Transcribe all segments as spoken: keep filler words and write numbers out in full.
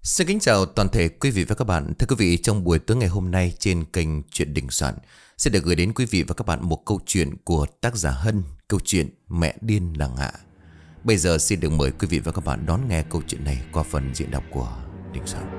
Xin kính chào toàn thể quý vị và các bạn. Thưa quý vị, trong buổi tối ngày hôm nay trên kênh Chuyện Đình Soạn sẽ được gửi đến quý vị và các bạn một câu chuyện của tác giả Hân, câu chuyện Mẹ Điên Làng Hạ. Bây giờ xin được mời quý vị và các bạn đón nghe câu chuyện này qua phần diễn đọc của Đình Soạn.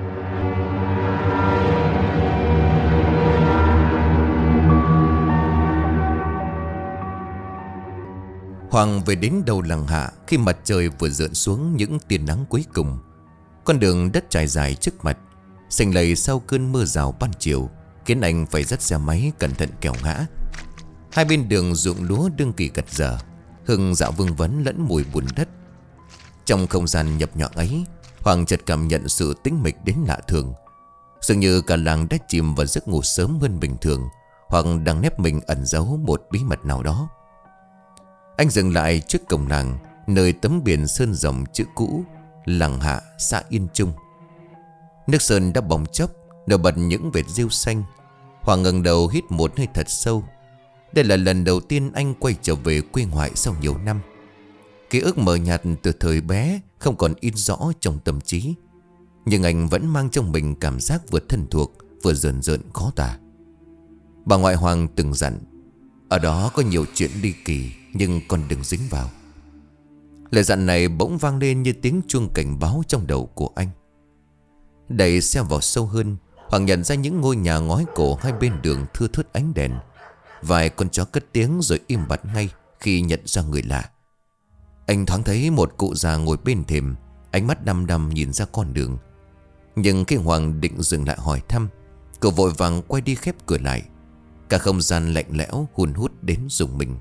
Hoàng về đến đầu làng Hạ khi mặt trời vừa rượn xuống những tia nắng cuối cùng. Con đường đất trải dài trước mặt, xanh lầy sau cơn mưa rào ban chiều, khiến anh phải dắt xe máy cẩn thận kẻo ngã. Hai bên đường ruộng lúa đương kỳ gặt dở, hương dạo vương vấn lẫn mùi bùn đất. Trong không gian nhập nhọn ấy, Hoàng chợt cảm nhận sự tĩnh mịch đến lạ thường. Dường như cả làng đã chìm vào giấc ngủ sớm hơn bình thường, hoặc đang nép mình ẩn giấu một bí mật nào đó. Anh dừng lại trước cổng làng, nơi tấm biển sơn rồng chữ cũ Làng Hạ, xã Yên Trung. Nước sơn đã bong chóc, nổi bật những vệt rêu xanh. Hoàng ngẩng đầu hít một hơi thật sâu. Đây là lần đầu tiên anh quay trở về quê ngoại sau nhiều năm. Ký ức mờ nhạt từ thời bé không còn in rõ trong tâm trí, nhưng anh vẫn mang trong mình cảm giác vừa thân thuộc, vừa rờn rợn khó tả. Bà ngoại Hoàng từng dặn, ở đó có nhiều chuyện ly kỳ, nhưng con đừng dính vào. Lời dặn này bỗng vang lên như tiếng chuông cảnh báo trong đầu của anh. Đẩy xe vào sâu hơn, Hoàng nhận ra những ngôi nhà ngói cổ hai bên đường thưa thớt ánh đèn. Vài con chó cất tiếng rồi im bặt ngay khi nhận ra người lạ. Anh thoáng thấy một cụ già ngồi bên thềm, ánh mắt đăm đăm nhìn ra con đường. Nhưng khi Hoàng định dừng lại hỏi thăm, cậu vội vàng quay đi khép cửa lại. Cả không gian lạnh lẽo hun hút đến rùng mình.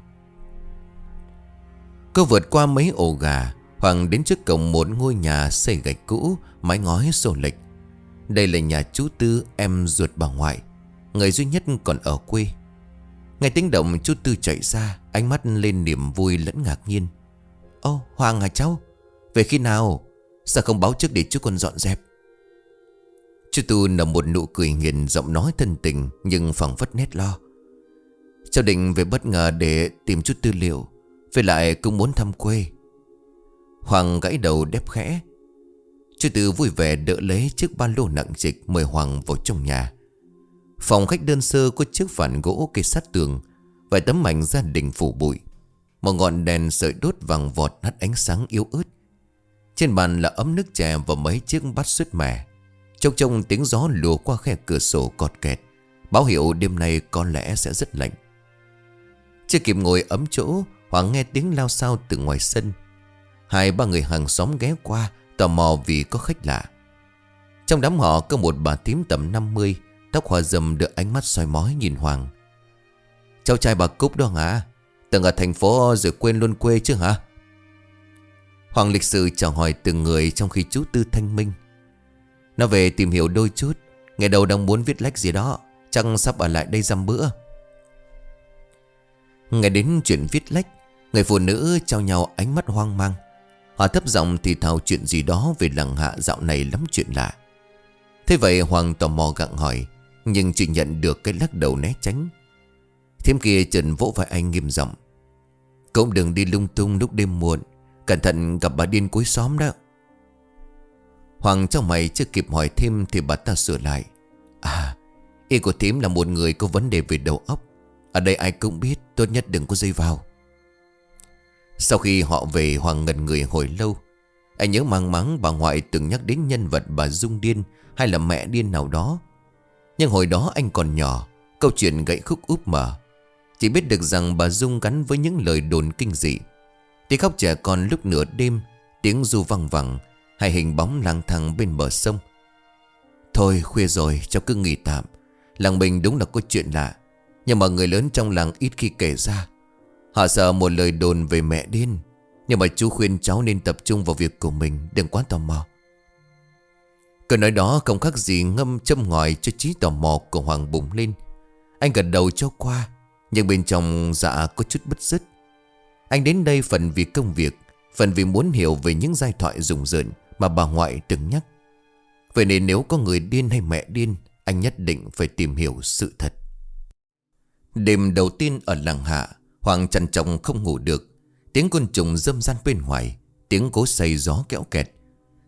Cô vượt qua mấy ổ gà, Hoàng đến trước cổng một ngôi nhà xây gạch cũ, mái ngói xô lệch. Đây là nhà chú Tư, em ruột bà ngoại, người duy nhất còn ở quê. Nghe tiếng động, chú Tư chạy ra, ánh mắt lên niềm vui lẫn ngạc nhiên. Ô, Hoàng hả cháu? Về khi nào? Sao không báo trước để chú còn dọn dẹp? Chú Tư nở một nụ cười nghiền, giọng nói thân tình nhưng phảng phất nét lo. Cháu định về bất ngờ để tìm chút tư liệu, với lại cũng muốn thăm quê. Hoàng gãy đầu đáp khẽ. Chú Tư vui vẻ đỡ lấy chiếc ba lô nặng trịch, mời Hoàng vào trong nhà. Phòng khách đơn sơ có chiếc phản gỗ kê sát tường, vài tấm ảnh gia đình phủ bụi. Một ngọn đèn sợi đốt vàng vọt hắt ánh sáng yếu ớt. Trên bàn là ấm nước chè và mấy chiếc bát sứt mẻ. Trong trong tiếng gió lùa qua khe cửa sổ cọt kẹt, báo hiệu đêm nay có lẽ sẽ rất lạnh. Chưa kịp ngồi ấm chỗ, Hoàng nghe tiếng lao xao từ ngoài sân. Hai ba người hàng xóm ghé qua, tò mò vì có khách lạ. Trong đám họ có một bà tím tầm năm mươi, tóc hoa râm được ánh mắt soi mói nhìn Hoàng. Cháu trai bà Cúc đó hả? Từng ở thành phố rồi quên luôn quê chứ hả? Hoàng lịch sự chào hỏi từng người, trong khi chú Tư thanh minh. Nó về tìm hiểu đôi chút, ngày đầu đang muốn viết lách gì đó, chắc sắp ở lại đây dăm bữa. Nghe đến chuyện viết lách, người phụ nữ trao nhau ánh mắt hoang mang. Họ thấp giọng thì thào chuyện gì đó về làng Hạ dạo này lắm chuyện lạ. Thế vậy Hoàng tò mò gặng hỏi, nhưng chỉ nhận được cái lắc đầu né tránh. Thím kia trần vỗ vai anh nghiêm giọng. Cũng đừng đi lung tung lúc đêm muộn, cẩn thận gặp bà điên cuối xóm đó. Hoàng trong mày chưa kịp hỏi thêm thì bà ta sửa lại. À, ý của thím là một người có vấn đề về đầu óc. Ở đây ai cũng biết, tốt nhất đừng có dây vào. Sau khi họ về, Hoàng ngẩn người hồi lâu. Anh nhớ mang máng bà ngoại từng nhắc đến nhân vật bà Dung Điên hay là mẹ điên nào đó. Nhưng hồi đó anh còn nhỏ, câu chuyện gãy khúc úp mở. Chỉ biết được rằng bà Dung gắn với những lời đồn kinh dị. Tiếng khóc trẻ con lúc nửa đêm, tiếng ru văng vẳng, hay hình bóng lang thang bên bờ sông. Thôi khuya rồi, cháu cứ nghỉ tạm. Làng mình đúng là có chuyện lạ, nhưng mà người lớn trong làng ít khi kể ra. Họ sợ một lời đồn về mẹ điên. Nhưng mà chú khuyên cháu nên tập trung vào việc của mình, đừng quá tò mò. Câu nói đó không khác gì ngâm châm ngòi cho trí tò mò của Hoàng bùng lên. Anh gật đầu cho qua, nhưng bên trong dạ có chút bứt rứt. Anh đến đây phần vì công việc, phần vì muốn hiểu về những giai thoại rùng rợn mà bà ngoại từng nhắc. Vậy nên nếu có người điên hay mẹ điên, anh nhất định phải tìm hiểu sự thật. Đêm đầu tiên ở làng Hạ, Hoàng trằn trọc không ngủ được. Tiếng côn trùng râm ran bên ngoài, tiếng cối xay gió kéo kẹt.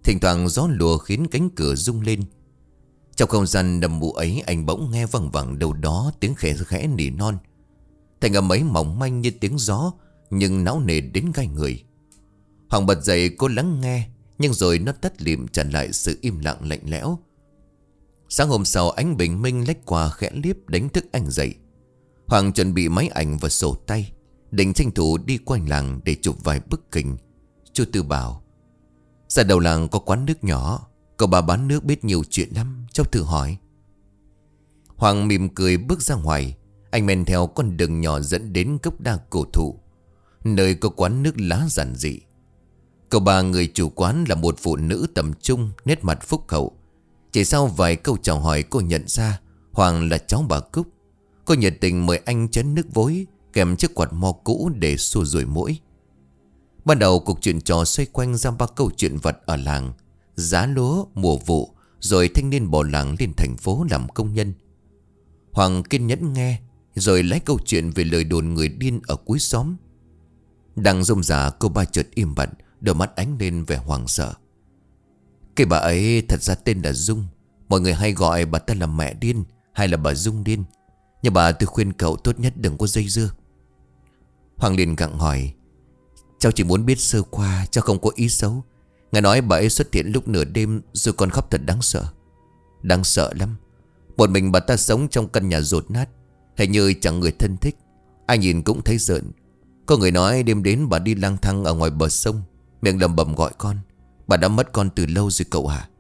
Thỉnh thoảng gió lùa khiến cánh cửa rung lên. Trong không gian đầm mù ấy, anh bỗng nghe văng vẳng đâu đó tiếng khẽ khẽ nỉ non. Thành âm ấy mỏng manh như tiếng gió, nhưng não nề đến gai người. Hoàng bật dậy cố lắng nghe, nhưng rồi nó tắt lịm trả lại sự im lặng lạnh lẽo. Sáng hôm sau, ánh bình minh lách qua khẽ liếp đánh thức anh dậy. Hoàng chuẩn bị máy ảnh và sổ tay, định tranh thủ đi quanh làng để chụp vài bức hình. Chú Tư bảo: ra đầu làng có quán nước nhỏ, cậu bà bán nước biết nhiều chuyện lắm, cháu thử hỏi. Hoàng mỉm cười bước ra ngoài. Anh men theo con đường nhỏ dẫn đến gốc đa cổ thụ, nơi có quán nước lá giản dị. Cậu bà người chủ quán là một phụ nữ tầm trung, nét mặt phúc hậu. Chỉ sau vài câu chào hỏi, cô nhận ra Hoàng là cháu bà Cúc. Cô nhiệt tình mời anh chén nước vối kèm chiếc quạt mo cũ để xua ruồi muỗi. Ban đầu cuộc chuyện trò xoay quanh ra ba câu chuyện vật ở làng: giá lúa, mùa vụ, rồi thanh niên bỏ làng lên thành phố làm công nhân. Hoàng kiên nhẫn nghe, rồi lấy câu chuyện về lời đồn người điên ở cuối xóm. Đang rôm rả, cô ba chợt im bặt, đôi mắt ánh lên vẻ hoảng sợ. Cái bà ấy thật ra tên là Dung. Mọi người hay gọi bà ta là mẹ điên hay là bà Dung điên. Nhưng bà tôi khuyên cậu tốt nhất đừng có dây dưa. Hoàng liền gặng hỏi: cháu chỉ muốn biết sơ qua, cháu không có ý xấu. Ngài nói bà ấy xuất hiện lúc nửa đêm rồi còn khóc thật đáng sợ. Đáng sợ lắm. Một mình bà ta sống trong căn nhà dột nát, hình như chẳng người thân thích. Ai nhìn cũng thấy rợn. Có người nói đêm đến bà đi lang thang ở ngoài bờ sông, miệng lầm bầm gọi con. Bà đã mất con từ lâu rồi cậu hả?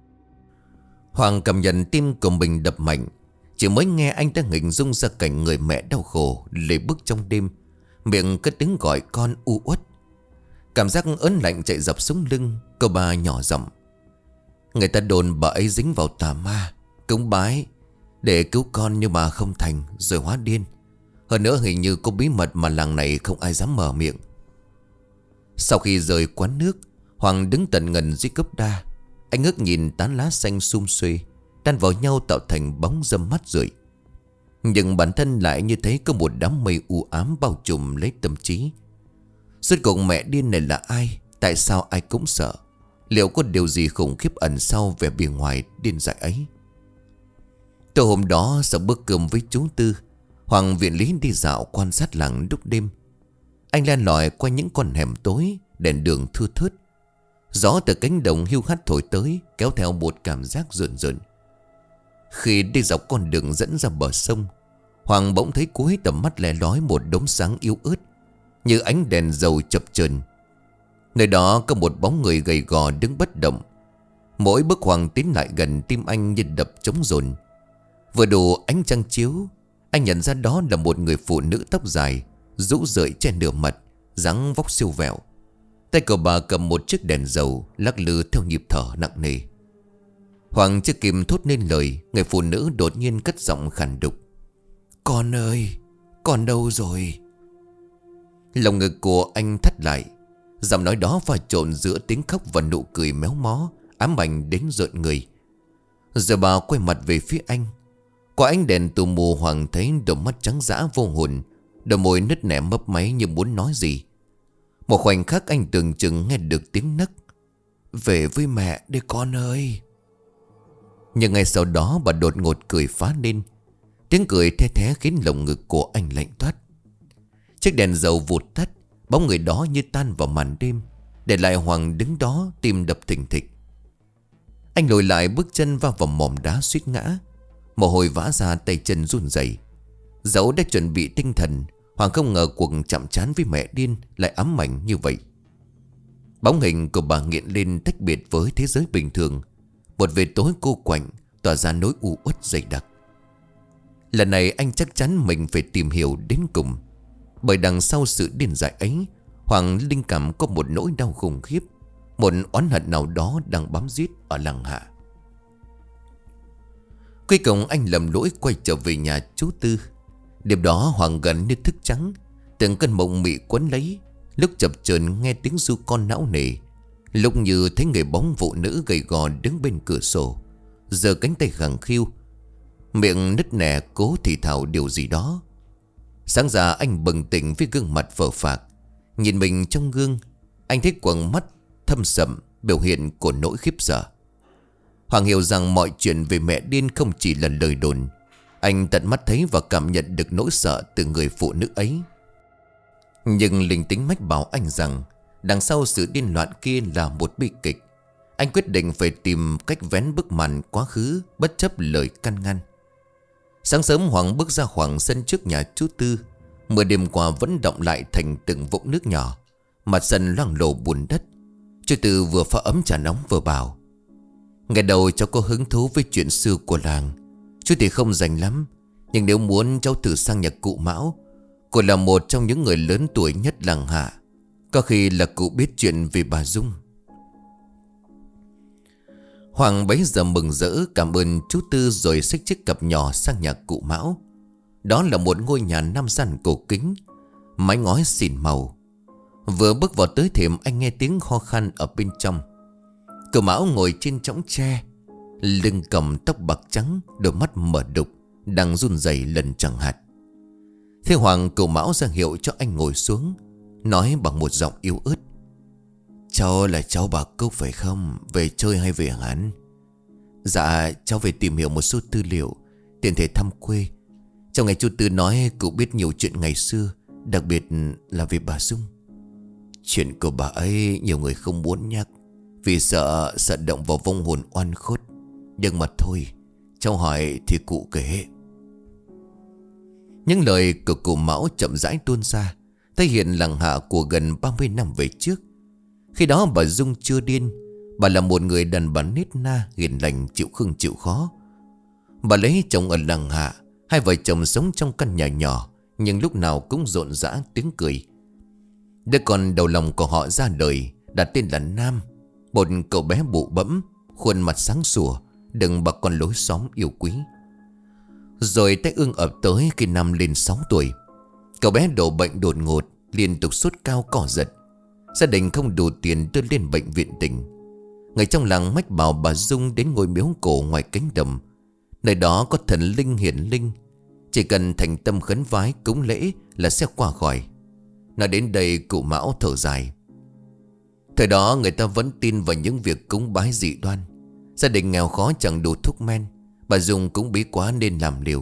Hoàng cảm nhận tim của mình đập mạnh. Chỉ mới nghe anh đã hình dung ra cảnh người mẹ đau khổ lê bước trong đêm, miệng cất tiếng gọi con u uất. Cảm giác ớn lạnh chạy dọc sống lưng. Cô bà nhỏ giọng: người ta đồn bà ấy dính vào tà ma, cúng bái để cứu con nhưng mà không thành, rồi hóa điên. Hơn nữa hình như có bí mật mà làng này không ai dám mở miệng. Sau khi rời quán nước, Hoàng đứng tận ngần dưới gốc đa. Anh ngước nhìn tán lá xanh sum xuê đan vào nhau tạo thành bóng râm mắt rượi. Nhưng bản thân lại như thấy có một đám mây u ám bao trùm lấy tâm trí. Rốt cuộc mẹ điên này là ai? Tại sao ai cũng sợ? Liệu có điều gì khủng khiếp ẩn sau vẻ bề ngoài điên dại ấy? Tối hôm đó sau bữa cơm với chú Tư, Hoàng viện lý đi dạo quan sát làng lúc đêm. Anh len lỏi qua những con hẻm tối, đèn đường thưa thớt. Gió từ cánh đồng hiu hắt thổi tới, kéo theo một cảm giác rợn rợn. Khi đi dọc con đường dẫn ra bờ sông, Hoàng bỗng thấy cuối tầm mắt lẻ lói một đống sáng yếu ớt, như ánh đèn dầu chập chờn. Nơi đó có một bóng người gầy gò đứng bất động. Mỗi bước Hoàng tiến lại gần, tim anh như đập trống dồn. Vừa đủ ánh trăng chiếu, anh nhận ra đó là một người phụ nữ tóc dài, rũ rượi che nửa mặt, dáng vóc siêu vẹo. Tay của bà cầm một chiếc đèn dầu, lắc lư theo nhịp thở nặng nề. Hoàng chưa kịp thốt nên lời, người phụ nữ đột nhiên cất giọng khàn đục: con ơi, con đâu rồi? Lòng ngực của anh thắt lại. Giọng nói đó pha trộn giữa tiếng khóc và nụ cười méo mó, ám ảnh đến rợn người. Giờ bà quay mặt về phía anh. Qua ánh đèn tù mù, Hoàng thấy đôi mắt trắng dã vô hồn, đôi môi nứt nẻ mấp máy như muốn nói gì. Một khoảnh khắc anh tưởng chừng nghe được tiếng nấc: về với mẹ đi con ơi. Nhưng ngay sau đó bà đột ngột cười phá lên. Tiếng cười the thé khiến lồng ngực của anh lạnh toát. Chiếc đèn dầu vụt tắt, bóng người đó như tan vào màn đêm, để lại Hoàng đứng đó tim đập thình thịch. Anh lùi lại bước chân va vào mỏm đá suýt ngã. Mồ hôi vã ra, tay chân run rẩy. Dẫu đã chuẩn bị tinh thần, Hoàng không ngờ cuộc chạm trán với mẹ điên lại ám ảnh như vậy. Bóng hình của bà nghiện lên tách biệt với thế giới bình thường. Một vệt tối cô quạnh tỏa ra nỗi u uất dày đặc. Lần này anh chắc chắn mình phải tìm hiểu đến cùng. Bởi đằng sau sự điên dại ấy, Hoàng linh cảm có một nỗi đau khủng khiếp, một oán hận nào đó đang bám giết ở làng hạ. Cuối cùng anh lầm lỗi quay trở về nhà chú Tư. Đêm đó Hoàng gần như thức trắng, từng cơn mộng mị quấn lấy. Lúc chập chờn nghe tiếng ru con não nề, lúc như thấy người bóng phụ nữ gầy gò đứng bên cửa sổ, giơ cánh tay khẳng khiu, miệng nứt nẻ cố thì thào điều gì đó. Sáng ra anh bừng tỉnh với gương mặt phờ phạc. Nhìn mình trong gương, anh thấy quầng mắt thâm sậm, biểu hiện của nỗi khiếp sợ. Hoàng hiểu rằng mọi chuyện về mẹ điên không chỉ là lời đồn. Anh tận mắt thấy và cảm nhận được nỗi sợ từ người phụ nữ ấy. Nhưng linh tính mách bảo anh rằng đằng sau sự điên loạn kia là một bi kịch. Anh quyết định phải tìm cách vén bức màn quá khứ, bất chấp lời can ngăn. Sáng sớm Hoàng bước ra khoảng sân trước nhà chú Tư. Mưa đêm qua vẫn đọng lại thành từng vũng nước nhỏ. Mặt sân loang lổ bùn đất. Chú Tư vừa pha ấm trà nóng vừa bảo: ngày đầu cháu có hứng thú với chuyện xưa của làng. Chú thì không rành lắm, nhưng nếu muốn cháu thử sang nhà cụ Mão. Cụ là một trong những người lớn tuổi nhất làng Hạ. Có khi là cụ biết chuyện về bà Dung. Hoàng bấy giờ mừng rỡ cảm ơn chú Tư, rồi xách chiếc cặp nhỏ sang nhà cụ Mão. Đó là một ngôi nhà năm gian cổ kính, mái ngói xỉn màu. Vừa bước vào tới thềm, anh nghe tiếng ho khan ở bên trong. Cụ Mão ngồi trên chõng tre, lưng cầm tóc bạc trắng, đôi mắt mở đục, đang run rẩy lần chẳng hạt. Thế Hoàng cụ Mão ra hiệu cho anh ngồi xuống, nói bằng một giọng yếu ớt: cháu là cháu bà Cúc phải không? Về chơi hay về ngắn? Dạ, cháu về tìm hiểu một số tư liệu, tiện thể thăm quê. Trong ngày chú Tư nói cụ biết nhiều chuyện ngày xưa, đặc biệt là về bà Dung. Chuyện của bà ấy nhiều người không muốn nhắc, vì sợ sợ động vào vong hồn oan khuất. Nhưng mà thôi, cháu hỏi thì cụ kể. Những lời của cụ Mão chậm rãi tuôn ra, thể hiện làng Hạ của gần ba mươi năm về trước. Khi đó bà Dung chưa điên. Bà là một người đàn bà nết na, hiền lành, chịu khưng chịu khó. Bà lấy chồng ở làng Hạ. Hai vợ chồng sống trong căn nhà nhỏ, nhưng lúc nào cũng rộn rã tiếng cười. Đứa con đầu lòng của họ ra đời, đặt tên là Nam. Một cậu bé bụ bẫm, khuôn mặt sáng sủa, đừng bà con lối xóm yêu quý. Rồi tai ương ập tới khi Nam lên sáu tuổi. Cậu bé đổ bệnh đột ngột, liên tục sốt cao cỏ giật. Gia đình không đủ tiền đưa lên bệnh viện tỉnh. Người trong làng mách bảo bà Dung đến ngôi miếu cổ ngoài cánh đồng. Nơi đó có thần linh hiển linh, chỉ cần thành tâm khấn vái cúng lễ là sẽ qua khỏi. Nói đến đây cụ Mão thở dài. Thời đó người ta vẫn tin vào những việc cúng bái dị đoan. Gia đình nghèo khó chẳng đủ thuốc men, bà Dung cũng bí quá nên làm liều.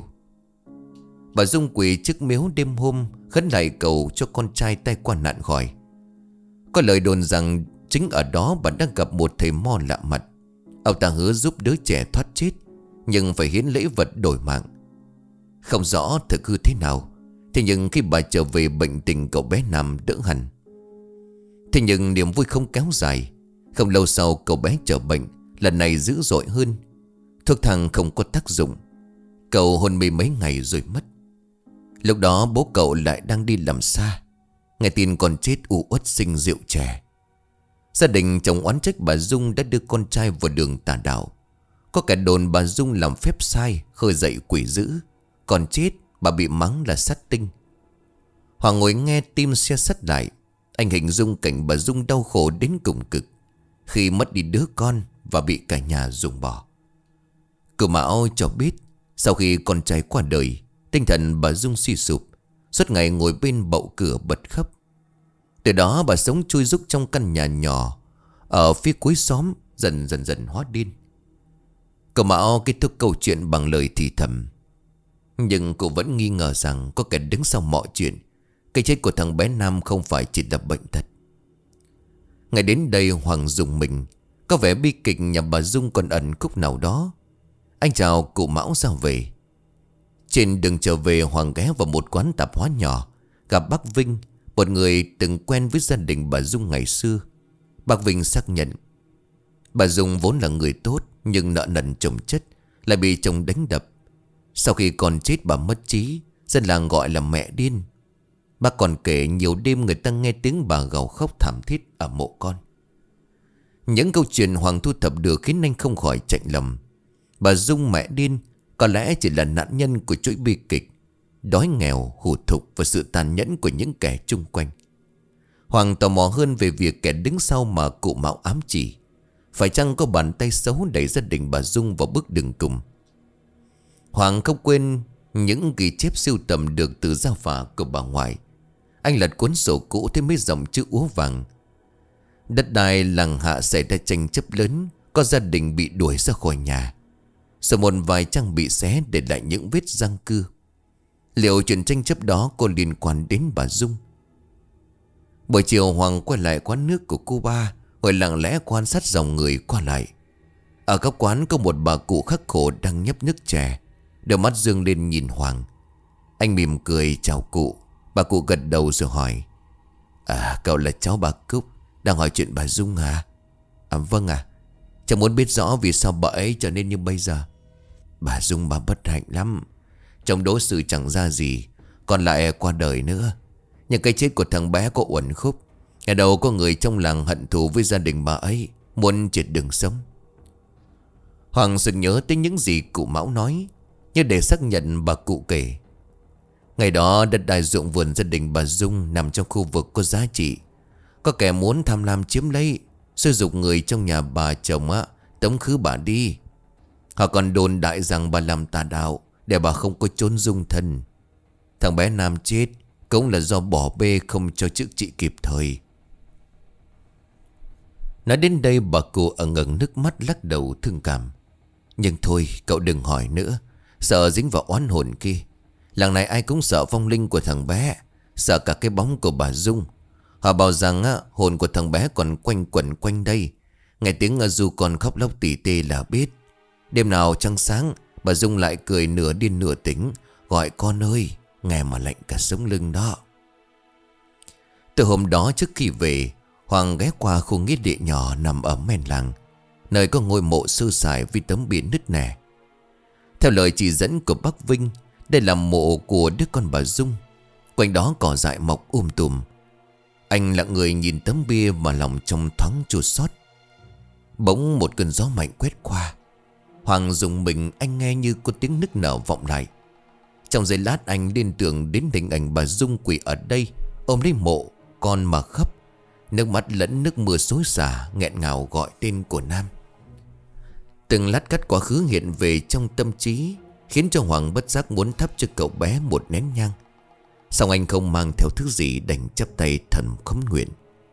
Bà Dung quỳ trước miếu đêm hôm, khấn lại cầu cho con trai tai qua nạn khỏi. Có lời đồn rằng chính ở đó bà đang gặp một thầy mo lạ mặt. Ông ta hứa giúp đứa trẻ thoát chết, nhưng phải hiến lễ vật đổi mạng. Không rõ thực hư thế nào, thế nhưng khi bà trở về, bệnh tình cậu bé Nam đỡ hẳn. Thế nhưng niềm vui không kéo dài. Không lâu sau cậu bé trở bệnh, lần này dữ dội hơn. Thuốc thang không có tác dụng, cậu hôn mê mấy ngày rồi mất. Lúc đó bố cậu lại đang đi làm xa, nghe tin con chết u uất sinh rượu chè. Gia đình chồng oán trách bà Dung đã đưa con trai vào đường tà đạo. Có kẻ đồn bà Dung làm phép sai, khơi dậy quỷ dữ. Còn chết bà bị mắng là sát tinh. Hoàng ngồi nghe tim xe sắt lại. Anh hình dung cảnh bà Dung đau khổ đến cùng cực khi mất đi đứa con và bị cả nhà ruồng bỏ. Cụ Mão cho biết sau khi con trai qua đời, tinh thần bà Dung suy sụp, suốt ngày ngồi bên bậu cửa bật khóc. Từ đó bà sống chui rúc trong căn nhà nhỏ ở phía cuối xóm, dần dần dần hóa điên. Cụ Mão kết thúc câu chuyện bằng lời thì thầm. Nhưng cụ vẫn nghi ngờ rằng có kẻ đứng sau mọi chuyện. Cái chết của thằng bé Nam không phải chỉ là bệnh tật. Ngày đến đây Hoàng dùng mình. Có vẻ bi kịch nhà bà Dung còn ẩn khúc nào đó. Anh chào cụ Mão ra về. Trên đường trở về, Hoàng ghé vào một quán tạp hóa nhỏ, gặp bác Vinh, một người từng quen với gia đình bà Dung ngày xưa. Bác Vinh xác nhận bà Dung vốn là người tốt, nhưng nợ nần chồng chất, lại bị chồng đánh đập. Sau khi con chết bà mất trí, dân làng gọi là mẹ điên. Bác còn kể nhiều đêm người ta nghe tiếng bà gào khóc thảm thiết ở mộ con. Những câu chuyện Hoàng thu thập được khiến anh không khỏi chạnh lòng. Bà Dung mẹ điên có lẽ chỉ là nạn nhân của chuỗi bi kịch đói nghèo, hủ thục và sự tàn nhẫn của những kẻ chung quanh. Hoàng tò mò hơn về việc kẻ đứng sau mà cụ Mão ám chỉ. Phải chăng có bàn tay xấu đẩy gia đình bà Dung vào bước đường cùng? Hoàng không quên những ghi chép sưu tầm được từ gia phả của bà ngoại. Anh lật cuốn sổ cũ thấy mấy dòng chữ úa vàng. Đất đai làng Hạ xảy ra tranh chấp lớn, có gia đình bị đuổi ra khỏi nhà, rồi một vài trang bị xé để lại những vết răng cưa. Liệu chuyện tranh chấp đó có liên quan đến bà Dung? Buổi chiều Hoàng quay lại quán nước của cô ba, ngồi lặng lẽ quan sát dòng người qua lại. Ở góc quán có một bà cụ khắc khổ đang nhấp nước chè, đôi mắt dương lên nhìn Hoàng. Anh mỉm cười chào cụ. Bà cụ gật đầu rồi hỏi: À, cậu là cháu bà Cúc, đang hỏi chuyện bà Dung hả? À vâng ạ. Cháu muốn biết rõ vì sao bà ấy trở nên như bây giờ. Bà Dung bà bất hạnh lắm. Trong đối xử chẳng ra gì, còn lại qua đời nữa. Nhưng cái chết của thằng bé có uẩn khúc. Ngày đầu có người trong làng hận thù với gia đình bà ấy, muốn triệt đường sống. Hoàng sực nhớ tới những gì cụ Mão nói, như để xác nhận bà cụ kể. Ngày đó đất đai ruộng vườn gia đình bà Dung nằm trong khu vực có giá trị. Có kẻ muốn tham lam chiếm lấy, sử dụng người trong nhà bà chồng á, tống khứ bà đi. Họ còn đồn đại rằng bà làm tà đạo để bà không có chốn dung thân. Thằng bé Nam chết cũng là do bỏ bê không cho chữa trị kịp thời. Nói đến đây bà cụ ở ngừng nước mắt lắc đầu thương cảm. Nhưng thôi cậu đừng hỏi nữa, sợ dính vào oán hồn kia. Làng này ai cũng sợ vong linh của thằng bé, sợ cả cái bóng của bà Dung. Họ bảo rằng á, hồn của thằng bé còn quanh quẩn quanh đây. Nghe tiếng Du còn khóc lóc tỉ tê là biết. Đêm nào trăng sáng, bà Dung lại cười nửa điên nửa tỉnh, gọi con ơi, nghe mà lạnh cả sống lưng đó. Từ hôm đó trước khi về, Hoàng ghé qua khu nghĩa địa nhỏ nằm ở men làng, nơi có ngôi mộ sơ sài với tấm biển nứt nẻ. Theo lời chỉ dẫn của bác Vinh, đây là mộ của đứa con bà Dung. Quanh đó cỏ dại mọc um tùm. Anh lặng người nhìn tấm bia mà lòng trong thoáng chua xót. Bỗng một cơn gió mạnh quét qua. Hoàng dùng mình, anh nghe như có tiếng nức nở vọng lại. Trong giây lát anh liên tưởng đến hình ảnh bà Dung quỳ ở đây, ôm lấy mộ con mà khóc. Nước mắt lẫn nước mưa xối xả, nghẹn ngào gọi tên của Nam. Từng lát cắt quá khứ hiện về trong tâm trí, khiến cho Hoàng bất giác muốn thắp cho cậu bé một nén nhang. Xong anh không mang theo thứ gì, đành chắp tay thầm khấn nguyện.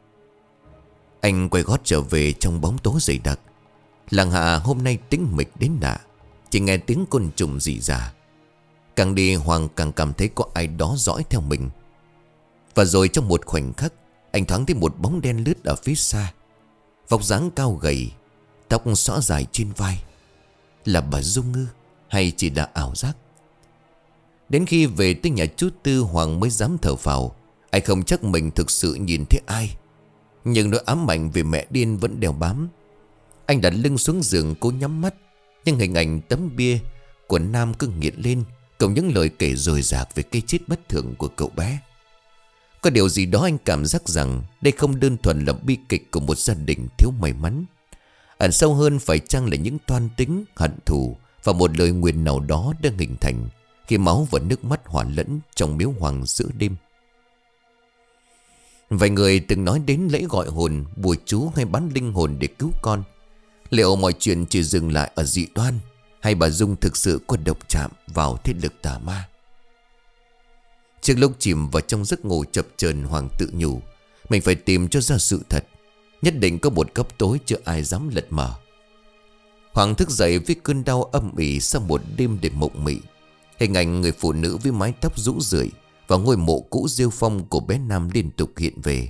Anh quay gót trở về trong bóng tối dày đặc. Làng Hạ hôm nay tĩnh mịch đến lạ, chỉ nghe tiếng côn trùng rỉ rả. Càng đi Hoàng càng cảm thấy có ai đó dõi theo mình. Và rồi trong một khoảnh khắc, anh thoáng thấy một bóng đen lướt ở phía xa. Vóc dáng cao gầy, tóc xõa dài trên vai. Là bà Dung ư, hay chỉ là ảo giác? Đến khi về tới nhà chú Tư, Hoàng mới dám thở phào. Anh không chắc mình thực sự nhìn thấy ai, nhưng nỗi ám ảnh về mẹ điên vẫn đeo bám. Anh đặt lưng xuống giường cố nhắm mắt, nhưng hình ảnh tấm bia của Nam cứ nghiện lên, cùng những lời kể dồi dạc về cái chết bất thường của cậu bé. Có điều gì đó anh cảm giác rằng đây không đơn thuần là bi kịch của một gia đình thiếu may mắn. Ẩn sâu hơn phải chăng là những toan tính, hận thù và một lời nguyền nào đó đang hình thành khi máu và nước mắt hòa lẫn trong miếu hoang giữa đêm. Vài người từng nói đến lễ gọi hồn, bùa chú hay bán linh hồn để cứu con. Liệu mọi chuyện chỉ dừng lại ở dị đoan, hay bà Dung thực sự có độc chạm vào thế lực tà ma? Trước lúc chìm vào trong giấc ngủ chập chờn, Hoàng tự nhủ mình phải tìm cho ra sự thật. Nhất định có một góc tối chưa ai dám lật mở. Hoàng thức dậy với cơn đau âm ỉ sau một đêm để mộng mị. Hình ảnh người phụ nữ với mái tóc rũ rượi và ngôi mộ cũ rêu phong của bé Nam liên tục hiện về.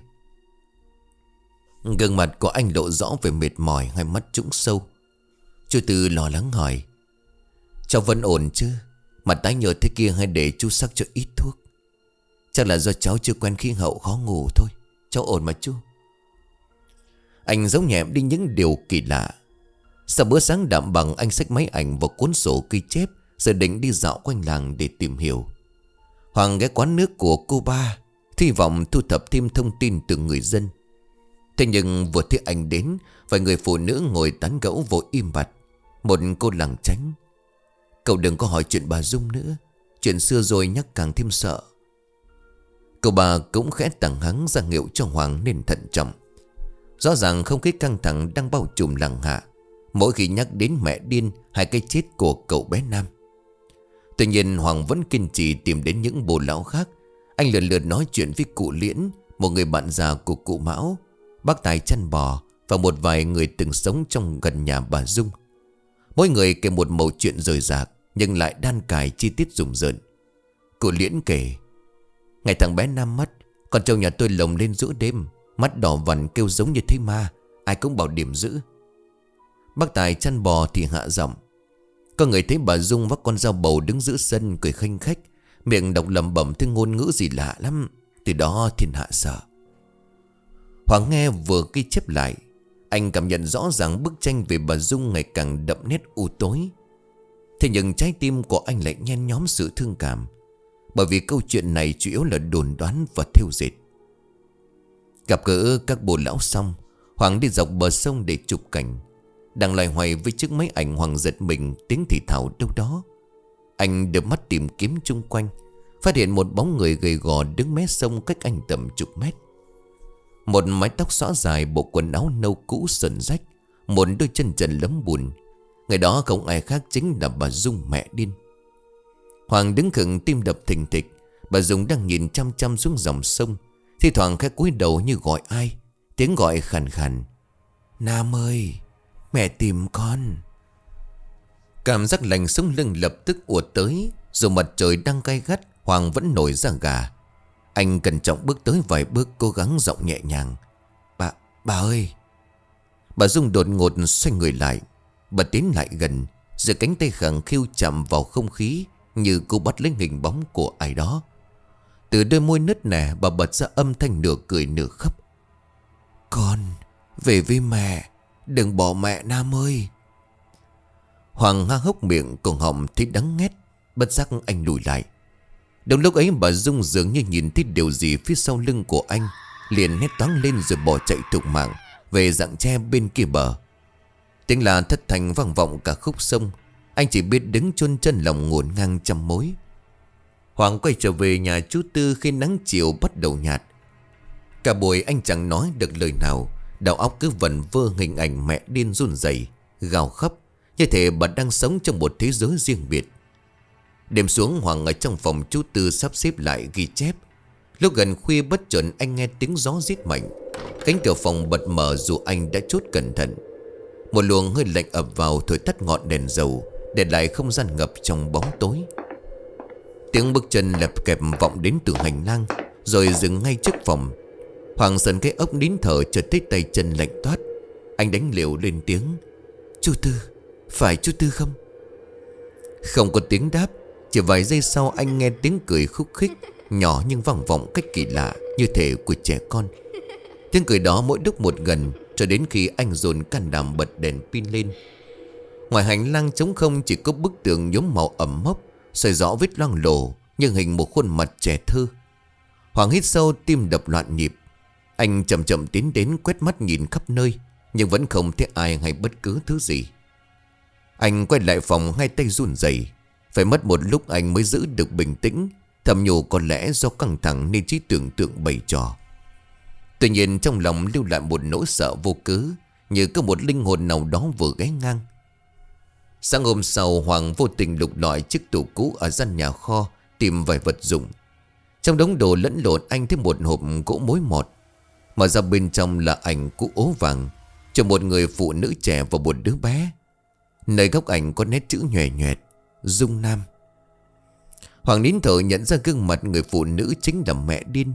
Gương mặt của anh lộ rõ về mệt mỏi, hai mắt trũng sâu. Chú Tư lo lắng hỏi: Cháu vẫn ổn chứ? Mặt tái nhợt thế kia, hay để chú sắc cho ít thuốc? Chắc là do cháu chưa quen khí hậu khó ngủ thôi. Cháu ổn mà chú. Anh giấu nhẹm đi những điều kỳ lạ. Sau bữa sáng đạm bằng, anh xách máy ảnh và cuốn sổ ghi chép, rồi định đi dạo quanh làng để tìm hiểu. Hoàng ghé quán nước của cô ba, hy vọng thu thập thêm thông tin từ người dân. Thế nhưng vừa thấy anh đến, vài người phụ nữ ngồi tán gẫu vội im bặt. Một cô làng tránh: Cậu đừng có hỏi chuyện bà Dung nữa, chuyện xưa rồi nhắc càng thêm sợ. Cậu bà cũng khẽ tặng hắng ra hiệu cho Hoàng nên thận trọng. Rõ ràng không khí căng thẳng đang bao trùm làng Hạ mỗi khi nhắc đến mẹ điên hay cái chết của cậu bé Nam. Tuy nhiên Hoàng vẫn kiên trì tìm đến những bồ lão khác. Anh lần lượt nói chuyện với cụ Liễn, một người bạn già của cụ Mão, bác Tài chăn bò và một vài người từng sống trong gần nhà bà Dung. Mỗi người kể một mẩu chuyện rời rạc, nhưng lại đan cài chi tiết rùng rợn. Cụ Liễn kể: ngày thằng bé Nam mất, con trâu nhà tôi lồng lên giữa đêm, mắt đỏ vằn kêu giống như thấy ma, ai cũng bảo điểm dữ. Bác Tài chăn bò thì hạ giọng: có người thấy bà Dung vác con dao bầu đứng giữa sân cười khanh khách, miệng đọc lẩm bẩm thứ ngôn ngữ gì lạ lắm. Từ đó thiên hạ sợ. Hoàng nghe vừa ghi chép lại, anh cảm nhận rõ ràng bức tranh về bà Dung ngày càng đậm nét u tối. Thế nhưng trái tim của anh lại nhen nhóm sự thương cảm, bởi vì câu chuyện này chủ yếu là đồn đoán và thêu dệt. Gặp gỡ các bồ lão xong, Hoàng đi dọc bờ sông để chụp cảnh. Đang loay hoay với chiếc máy ảnh, Hoàng giật mình tiếng thì thào đâu đó. Anh đưa mắt tìm kiếm chung quanh, phát hiện một bóng người gầy gò đứng mé sông cách anh tầm chục mét. Một mái tóc xõa dài, bộ quần áo nâu cũ sờn rách, một đôi chân trần lấm bùn. Người đó không ai khác chính là bà Dung, mẹ điên. Hoàng đứng khựng, tim đập thình thịch. Bà Dung đang nhìn chăm chăm xuống dòng sông, thi thoảng khẽ cúi đầu như gọi ai. Tiếng gọi khàn khàn: Nam ơi, mẹ tìm con. Cảm giác lạnh sống lưng lập tức ùa tới. Dù mặt trời đang gay gắt, Hoàng vẫn nổi da gà. Anh cẩn trọng bước tới vài bước, cố gắng giọng nhẹ nhàng: Bà, bà ơi. Bà Dung đột ngột xoay người lại. Bà tiến lại gần, giơ cánh tay khẳng khiu chạm vào không khí, như cô bắt lấy hình bóng của ai đó. Từ đôi môi nứt nẻ, bà bật ra âm thanh nửa cười nửa khóc: Con, về với mẹ, đừng bỏ mẹ Nam ơi. Hoàng há hốc miệng, cổ họng thấy đắng nghét. Bất giác anh lùi lại. Đúng lúc ấy bà Dung dường như nhìn thấy điều gì phía sau lưng của anh, liền hét toáng lên rồi bỏ chạy thục mạng về rặng tre bên kia bờ. Tiếng là thất thanh vang vọng cả khúc sông. Anh chỉ biết đứng chôn chân lòng ngổn ngang trăm mối. Hoàng quay trở về nhà chú Tư khi nắng chiều bắt đầu nhạt. Cả buổi anh chẳng nói được lời nào, đầu óc cứ vẩn vơ hình ảnh mẹ điên run rẩy, gào khóc, như thể bà đang sống trong một thế giới riêng biệt. Đêm xuống, Hoàng ở trong phòng chú Tư sắp xếp lại ghi chép. Lúc gần khuya bất chợt anh nghe tiếng gió rít mạnh. Cánh cửa phòng bật mở dù anh đã chốt cẩn thận. Một luồng hơi lạnh ập vào thổi tắt ngọn đèn dầu, để lại không gian ngập trong bóng tối. Tiếng bước chân lẹp kẹp vọng đến từ hành lang, rồi dừng ngay trước phòng. Hoàng sần cái ốc nín thở, chợt thấy tay chân lạnh toát. Anh đánh liều lên tiếng: Chú Tư, phải chú Tư không? Không có tiếng đáp. Chỉ vài giây sau anh nghe tiếng cười khúc khích, nhỏ nhưng vang vọng cách kỳ lạ, như thể của trẻ con. Tiếng cười đó mỗi lúc một gần, cho đến khi anh dồn can đảm bật đèn pin lên. Ngoài hành lang trống không, chỉ có bức tường nhuốm màu ẩm mốc, soi rõ vết loang lổ như hình một khuôn mặt trẻ thơ. Hoàng hít sâu, tim đập loạn nhịp. Anh chậm chậm tiến đến, quét mắt nhìn khắp nơi, nhưng vẫn không thấy ai hay bất cứ thứ gì. Anh quay lại phòng, hai tay run rẩy. Phải mất một lúc anh mới giữ được bình tĩnh, thầm nhủ có lẽ do căng thẳng nên trí tưởng tượng bày trò. Tuy nhiên trong lòng lưu lại một nỗi sợ vô cớ, như có một linh hồn nào đó vừa ghé ngang. Sáng hôm sau, Hoàng vô tình lục lọi chiếc tủ cũ ở gian nhà kho, tìm vài vật dụng. Trong đống đồ lẫn lộn, anh thấy một hộp gỗ mối mọt. Mở ra bên trong là ảnh cũ ố vàng, cho một người phụ nữ trẻ và một đứa bé. Nơi góc ảnh có nét chữ nhòe nhòe: Dung Nam. Hoàng nín thở nhận ra gương mặt người phụ nữ chính là mẹ điên.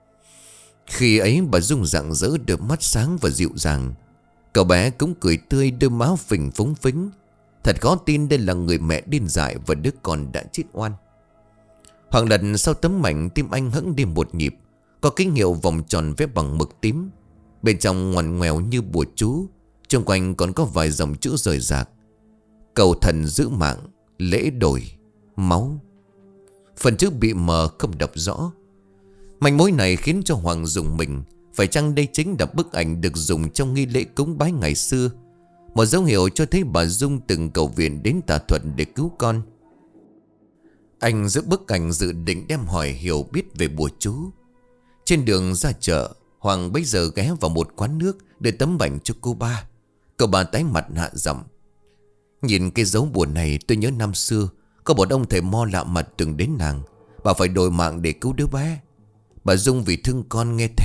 Khi ấy bà Dung rạng rỡ, đôi mắt sáng và dịu dàng. Cậu bé cũng cười tươi, đôi má phình phúng phính. Thật khó tin đây là người mẹ điên dại và đứa con đã chết oan. Hoàng lần sau tấm ảnh, tim anh hững đi một nhịp. Có ký hiệu vòng tròn vẽ bằng mực tím, bên trong ngoằn ngoèo như bùa chú. Xung quanh còn có vài dòng chữ rời rạc: Cầu thần giữ mạng, lễ đổi, máu. Phần chữ bị mờ không đọc rõ. Manh mối này khiến cho Hoàng rùng mình. Phải chăng đây chính là bức ảnh được dùng trong nghi lễ cúng bái ngày xưa, một dấu hiệu cho thấy bà Dung từng cầu viện đến tà thuật để cứu con. Anh giữ bức ảnh dự định đem hỏi hiểu biết về bùa chú. Trên đường ra chợ, Hoàng bấy giờ ghé vào một quán nước để tấm bảnh cho cô ba. Cậu ba tái mặt hạ giọng: Nhìn cái dấu bùa này tôi nhớ năm xưa có một ông thầy mo lạ mặt từng đến nàng, bảo phải đổi mạng để cứu đứa bé. Bà Dung vì thương con nghe theo,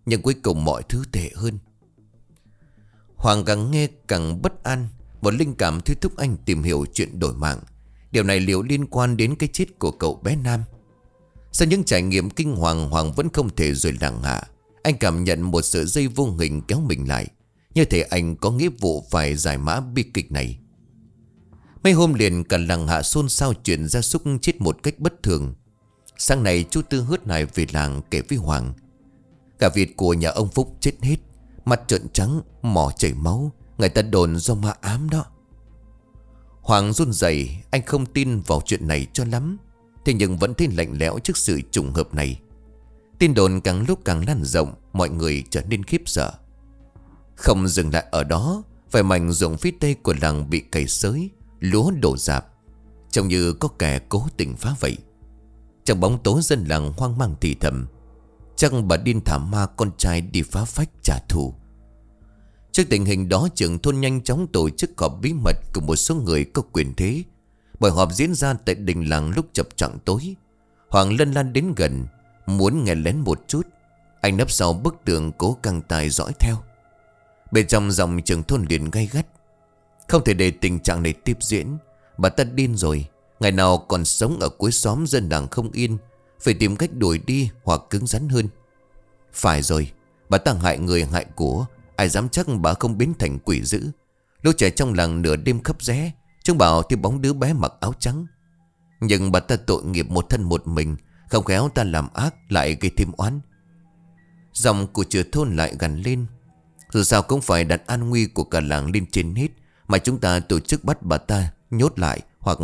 Nhưng cuối cùng mọi thứ tệ hơn. Hoàng càng nghe càng bất an. Một linh cảm thôi thúc anh tìm hiểu chuyện đổi mạng. Điều này liệu liên quan đến cái chết của cậu bé Nam? Sau những trải nghiệm kinh hoàng, Hoàng vẫn không thể rời làng Hạ. Anh cảm nhận một sợi dây vô hình kéo mình lại, như thể anh có nghĩa vụ phải giải mã bi kịch này. Mấy hôm liền cả làng Hạ xôn xao chuyện gia súc chết một cách bất thường. Sáng nay chú Tư hớt hải về làng kể với Hoàng. Cả vịt của nhà ông Phúc chết hết, mặt trợn trắng, mỏ chảy máu. Người ta đồn do ma ám đó. Hoàng run rẩy, anh không tin vào chuyện này cho lắm. Thế nhưng vẫn thấy lạnh lẽo trước sự trùng hợp này. Tin đồn càng lúc càng lan rộng, mọi người trở nên khiếp sợ. Không dừng lại ở đó, vài mảnh ruộng phía tây của làng bị cày xới, lúa đổ rạp, trông như có kẻ cố tình phá vậy. Trong bóng tối dân làng hoang mang thì thầm, chắc bà điên thả ma con trai đi phá phách trả thù. Trước tình hình đó, trưởng thôn nhanh chóng tổ chức họp bí mật cùng một số người có quyền thế. Buổi họp diễn ra tại đình làng lúc chập choạng tối. Hoàng lân lan đến gần, muốn nghe lén một chút. Anh nấp sau bức tường cố căng tai dõi theo. Bên trong dòng trưởng thôn liền gay gắt: không thể để tình trạng này tiếp diễn. Bà ta điên rồi. Ngày nào còn sống ở cuối xóm, dân làng không yên, phải tìm cách đuổi đi hoặc cứng rắn hơn. Phải rồi, bà ta hại người hại của, ai dám chắc bà không biến thành quỷ dữ. Lúc trẻ trong làng nửa đêm khấp ré, chúng bảo thì bóng đứa bé mặc áo trắng. Nhưng bà ta tội nghiệp một thân một mình, không khéo ta làm ác lại gây thêm oán. Dòng của chửa thôn lại gằn lên: dù sao cũng phải đặt an nguy của cả làng lên trên hết, mà chúng ta tổ chức bắt bà ta nhốt lại hoặc...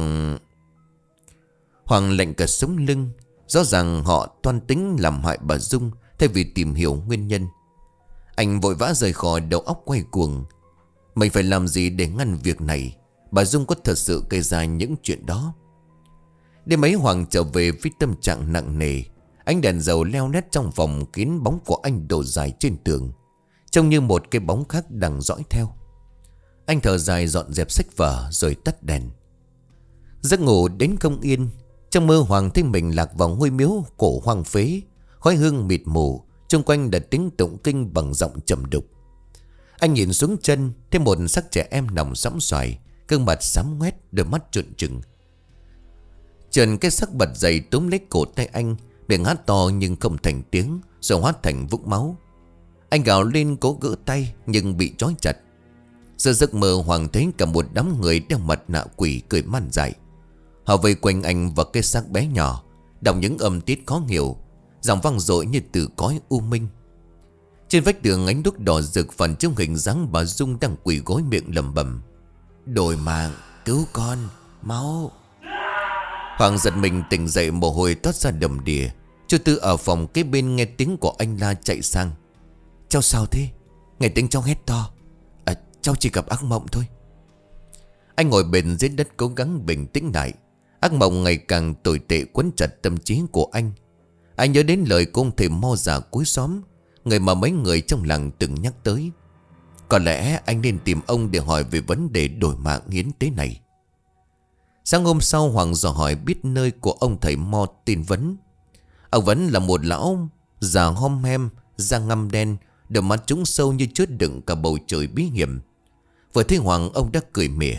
Hoàng lạnh cả sống lưng. Rõ ràng họ toan tính làm hại bà Dung thay vì tìm hiểu nguyên nhân. Anh vội vã rời khỏi, đầu óc quay cuồng. Mình phải làm gì để ngăn việc này? Bà Dung có thật sự gây ra những chuyện đó? Đêm ấy Hoàng trở về với tâm trạng nặng nề. Ánh đèn dầu leo lét trong phòng khiến bóng của anh đổ dài trên tường, trông như một cái bóng khác đang dõi theo. Anh thở dài dọn dẹp sách vở rồi tắt đèn. Giấc ngủ đến không yên. Trong mơ Hoàng thấy mình lạc vào ngôi miếu cổ hoang phế, khói hương mịt mù, xung quanh là tiếng tụng kinh bằng giọng trầm đục. Anh nhìn xuống chân, thấy một xác trẻ em nằm sõng soài, gương mặt xám ngoét, đôi mắt trợn trừng. Trần cái xác bật dậy túm lấy cổ tay anh, miệng hát to nhưng không thành tiếng, rồi hóa thành vũng máu. Anh gào lên cố gỡ tay nhưng bị trói chặt. Giờ giấc mơ Hoàng thấy cả một đám người đeo mặt nạ quỷ cười man dại. Họ vây quanh anh và cái xác bé nhỏ, đọc những âm tiết khó hiểu, giọng vang dội như từ cõi u minh. Trên vách tường ánh đuốc đỏ rực phản chiếu hình dáng bà Dung đang quỳ gối miệng lẩm bẩm: đổi mạng, cứu con, máu. Hoàng giật mình tỉnh dậy, mồ hôi toát ra đầm đìa. Chú Tư ở phòng kế bên nghe tiếng của anh la chạy sang: cháu sao thế? Nghe tiếng cháu hét to. À, cháu chỉ gặp ác mộng thôi. Anh ngồi bệt dưới đất cố gắng bình tĩnh lại. Ác mộng ngày càng tồi tệ quấn chặt tâm trí của anh. Anh nhớ đến lời của ông thầy mo già cuối xóm, người mà mấy người trong làng từng nhắc tới. Có lẽ anh nên tìm ông để hỏi về vấn đề đổi mạng hiến tế này. Sáng hôm sau Hoàng dò hỏi biết nơi của ông thầy mo tin Vấn. Ông Vấn là một lão già hom hem, da ngăm đen, đôi mắt trũng sâu như chứa đựng cả bầu trời bí hiểm. Vừa thấy Hoàng, ông đã cười mỉa: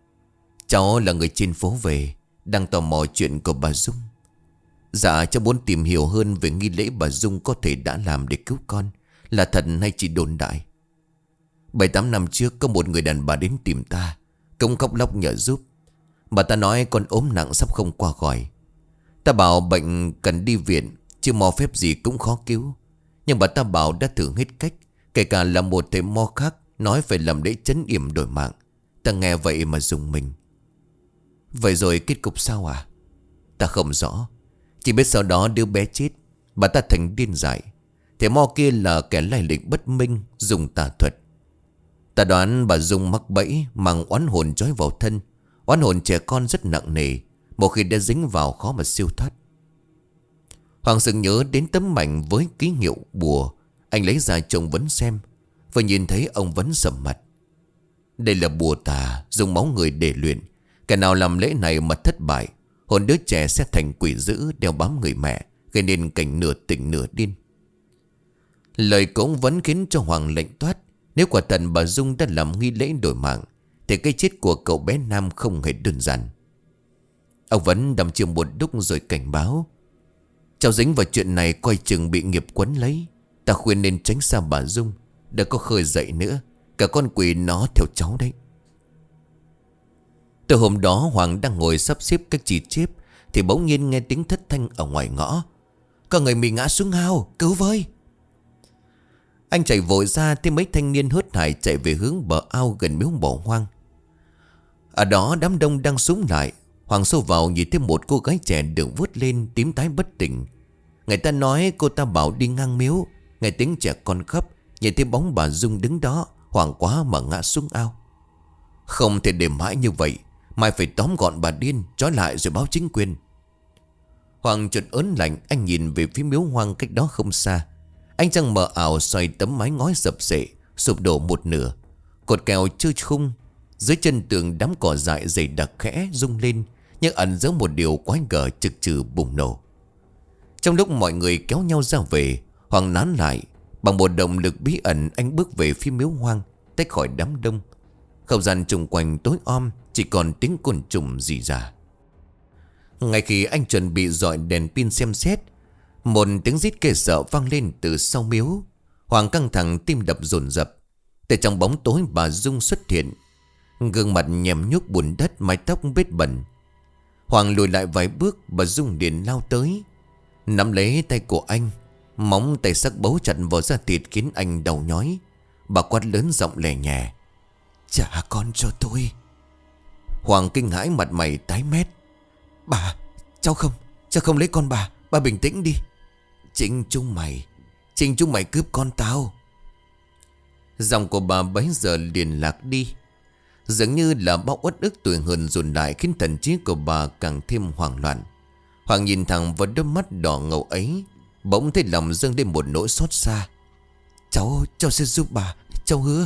cháu là người trên phố về, đang tò mò chuyện của bà Dung. Dạ, cháu muốn tìm hiểu hơn về nghi lễ bà Dung có thể đã làm để cứu con, là thật hay chỉ đồn đại. Bảy tám năm trước có một người đàn bà đến tìm ta, cũng khóc lóc nhờ giúp. Bà ta nói con ốm nặng sắp không qua khỏi. Ta bảo bệnh cần đi viện, chứ mò phép gì cũng khó cứu. Nhưng bà ta bảo đã thử hết cách, kể cả là một thầy mo khác nói phải làm lễ trấn yểm đổi mạng. Ta nghe vậy mà dùng mình. Vậy rồi kết cục sao à? Ta không rõ, chỉ biết sau đó đứa bé chết, bà ta thành điên dại. Thầy mo kia là kẻ lai lịch bất minh, dùng tà thuật. Ta đoán bà Dung mắc bẫy, mang oán hồn trói vào thân. Oán hồn trẻ con rất nặng nề, một khi đã dính vào khó mà siêu thoát. Hoàng sừng nhớ đến tấm mảnh với ký hiệu bùa. Anh lấy ra trông Vấn xem, và nhìn thấy ông Vấn sầm mặt. Đây là bùa tà, dùng máu người để luyện. Kẻ nào làm lễ này mà thất bại, hồn đứa trẻ sẽ thành quỷ dữ đeo bám người mẹ, gây nên cảnh nửa tỉnh nửa điên. Lời cũng vẫn khiến cho Hoàng lệnh toát. Nếu quả thật bà Dung đã làm nghi lễ đổi mạng thì cái chết của cậu bé Nam không hề đơn giản. Ông vẫn đăm chiêu một đúc rồi cảnh báo: cháu dính vào chuyện này coi chừng bị nghiệp quấn lấy. Ta khuyên nên tránh xa bà Dung, đừng có khơi dậy nữa. Cả con quỷ nó theo cháu đấy. Từ hôm đó Hoàng đang ngồi sắp xếp các chi chép thì bỗng nhiên nghe tiếng thất thanh ở ngoài ngõ: có người bị ngã xuống ao, cứu với. Anh chạy vội ra, thấy mấy thanh niên hớt hải chạy về hướng bờ ao gần miếu bỏ hoang. Ở đó đám đông đang súng lại. Hoàng xô vào nhìn thấy một cô gái trẻ được vớt lên tím tái bất tỉnh. Người ta nói cô ta bảo đi ngang miếu, nghe tiếng trẻ con khóc, nhìn thấy bóng bà Dung đứng đó, hoảng quá mà ngã xuống ao. Không thể để mãi như vậy, mai phải tóm gọn bà điên, trói lại rồi báo chính quyền. Hoàng chợt ớn lạnh, anh nhìn về phía miếu hoang cách đó không xa. Anh trăng mờ ảo xoay tấm mái ngói sập sệ, sụp đổ một nửa. Cột kèo trơ khung. Dưới chân tường đám cỏ dại dày đặc khẽ rung lên, nhưng ẩn giấu một điều quái gở trực trừ bùng nổ. Trong lúc mọi người kéo nhau ra về, Hoàng nán lại. Bằng một động lực bí ẩn, anh bước về phía miếu hoang, tách khỏi đám đông. Không gian xung quanh tối om, chỉ còn tiếng côn trùng rỉ rả. Ngay khi anh chuẩn bị dọi đèn pin xem xét, một tiếng rít kê sợ vang lên từ sau miếu. Hoàng căng thẳng, tim đập dồn dập. Từ trong bóng tối bà Dung xuất hiện, gương mặt nhèm nhúc bùn đất, mái tóc vết bẩn. Hoàng lùi lại vài bước, bà Dung liền lao tới, nắm lấy tay của anh. Móng tay sắc bấu chặt vào da thịt khiến anh đau nhói. Bà quát lớn giọng lè nhẹ: trả con cho tôi. Hoàng kinh hãi, mặt mày tái mét. Bà, cháu không, cháu không lấy con bà. Bà bình tĩnh đi. Chính chúng mày, chính chúng mày cướp con tao. Giọng của bà bấy giờ liền lạc đi. Dường như là bao uất ức tuổi hờn dồn lại, khiến thần trí của bà càng thêm hoảng loạn. Hoàng nhìn thẳng vào đôi mắt đỏ ngầu ấy, bỗng thấy lòng dâng lên một nỗi xót xa. Cháu, cháu sẽ giúp bà, cháu hứa.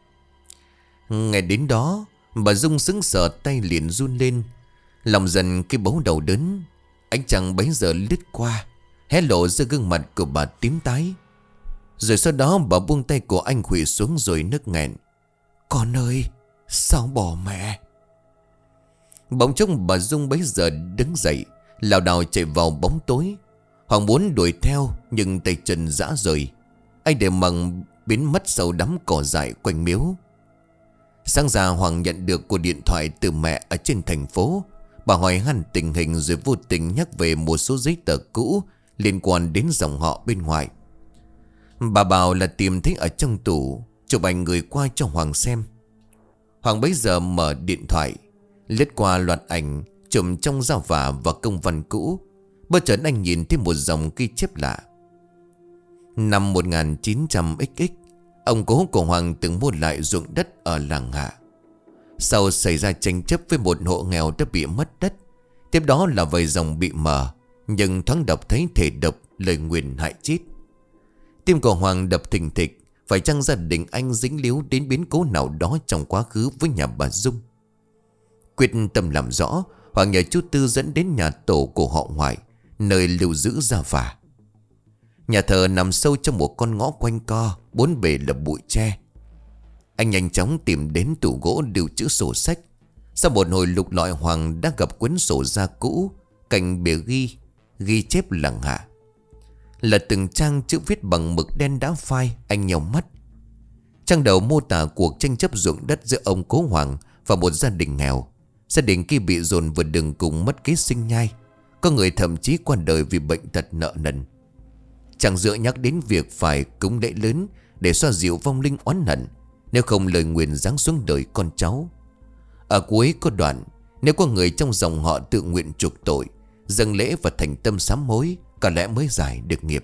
Ngày đến đó, bà Dung sững sờ, tay liền run lên. Lòng dần cái bấu đầu đớn. Ánh trăng bấy giờ lướt qua, hé lộ ra gương mặt của bà tím tái. Rồi sau đó bà buông tay của anh khuỵu xuống rồi nức nghẹn: con ơi, sao bỏ mẹ? Bỗng chốc bà Dung bấy giờ đứng dậy, lảo đảo chạy vào bóng tối. Hoàng muốn đuổi theo nhưng tay chân rã rời. Anh để mặc biến mất sau đám cỏ dại quanh miếu. Sáng ra Hoàng nhận được cuộc điện thoại từ mẹ ở trên thành phố. Bà hỏi han tình hình rồi vô tình nhắc về một số giấy tờ cũ liên quan đến dòng họ bên ngoài. Bà bảo là tìm thấy ở trong tủ, chụp ảnh gửi qua cho Hoàng xem. Hoàng bấy giờ mở điện thoại, lướt qua loạt ảnh chụp trong dao vả và công văn cũ. Bất chợt anh nhìn thấy một dòng ghi chép lạ. Năm một nghìn chín trăm x x, ông cố của Hoàng từng mua lại ruộng đất ở làng Hạ. Sau xảy ra tranh chấp với một hộ nghèo đã bị mất đất. Tiếp đó là vài dòng bị mờ, nhưng thoáng đọc thấy thể độc lời nguyền hại chết. Tim của Hoàng đập thình thịch. Phải chăng gia đình anh dính líu đến biến cố nào đó trong quá khứ với nhà bà Dung? Quyết tâm làm rõ, Hoàng nhờ chú Tư dẫn đến nhà tổ của họ ngoại, nơi lưu giữ gia phả. Nhà thờ nằm sâu trong một con ngõ quanh co, bốn bề là bụi tre. Anh nhanh chóng tìm đến tủ gỗ lưu trữ sổ sách. Sau một hồi lục lọi, Hoàng đã gặp cuốn sổ da cũ, cạnh bìa ghi Ghi chép làng Hạ. Là từng trang chữ viết bằng mực đen đã phai. Anh nhèo mắt. Trang đầu mô tả cuộc tranh chấp ruộng đất giữa ông Cố Hoàng và một gia đình nghèo. Gia đình kia bị dồn vượt đường cùng, mất kế sinh nhai. Có người thậm chí qua đời vì bệnh tật nợ nần. Chàng dựa nhắc đến việc phải cúng lễ lớn để xoa dịu vong linh oán hận, nếu không lời nguyền giáng xuống đời con cháu. Ở cuối có đoạn: nếu có người trong dòng họ tự nguyện chuộc tội, dâng lễ và thành tâm sám hối, có lẽ mới giải được nghiệp.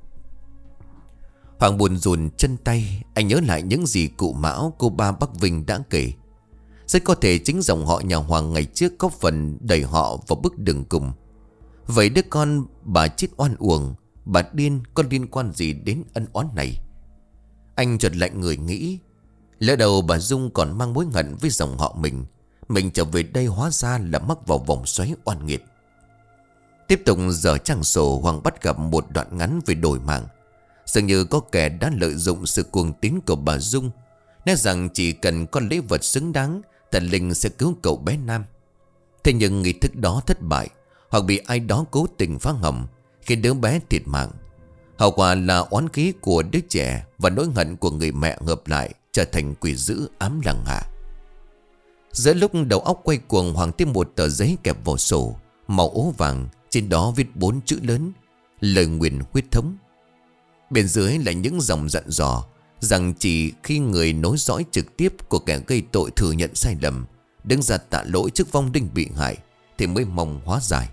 Hoàng buồn dồn chân tay. Anh nhớ lại những gì cụ Mão, cô ba Bắc Vinh đã kể. Rất có thể chính dòng họ nhà Hoàng ngày trước có phần đẩy họ vào bước đường cùng. Vậy đứa con bà chết oan uổng, bà điên, có liên quan gì đến ân oán này? Anh chợt lạnh người nghĩ, lỡ đầu bà Dung còn mang mối hận với dòng họ mình. Mình trở về đây hóa ra là mắc vào vòng xoáy oan nghiệt. Tiếp tục dở trang sổ, Hoàng bắt gặp một đoạn ngắn về đổi mạng. Dường như có kẻ đã lợi dụng sự cuồng tín của bà Dung, nói rằng chỉ cần có lễ vật xứng đáng, thần linh sẽ cứu cậu bé Nam. Thế nhưng nghi thức đó thất bại, hoặc bị ai đó cố tình phá hỏng, khiến đứa bé thiệt mạng. Hậu quả là oán khí của đứa trẻ và nỗi hận của người mẹ hợp lại, trở thành quỷ dữ ám lăng Hạ. Giữa lúc đầu óc quay cuồng, Hoàng tìm một tờ giấy kẹp vào sổ màu ố vàng, trên đó viết bốn chữ lớn: lời nguyền huyết thống. Bên dưới là những dòng dặn dò rằng chỉ khi người nối dõi trực tiếp của kẻ gây tội thừa nhận sai lầm, đứng ra tạ lỗi trước vong linh bị hại, thì mới mong hóa giải.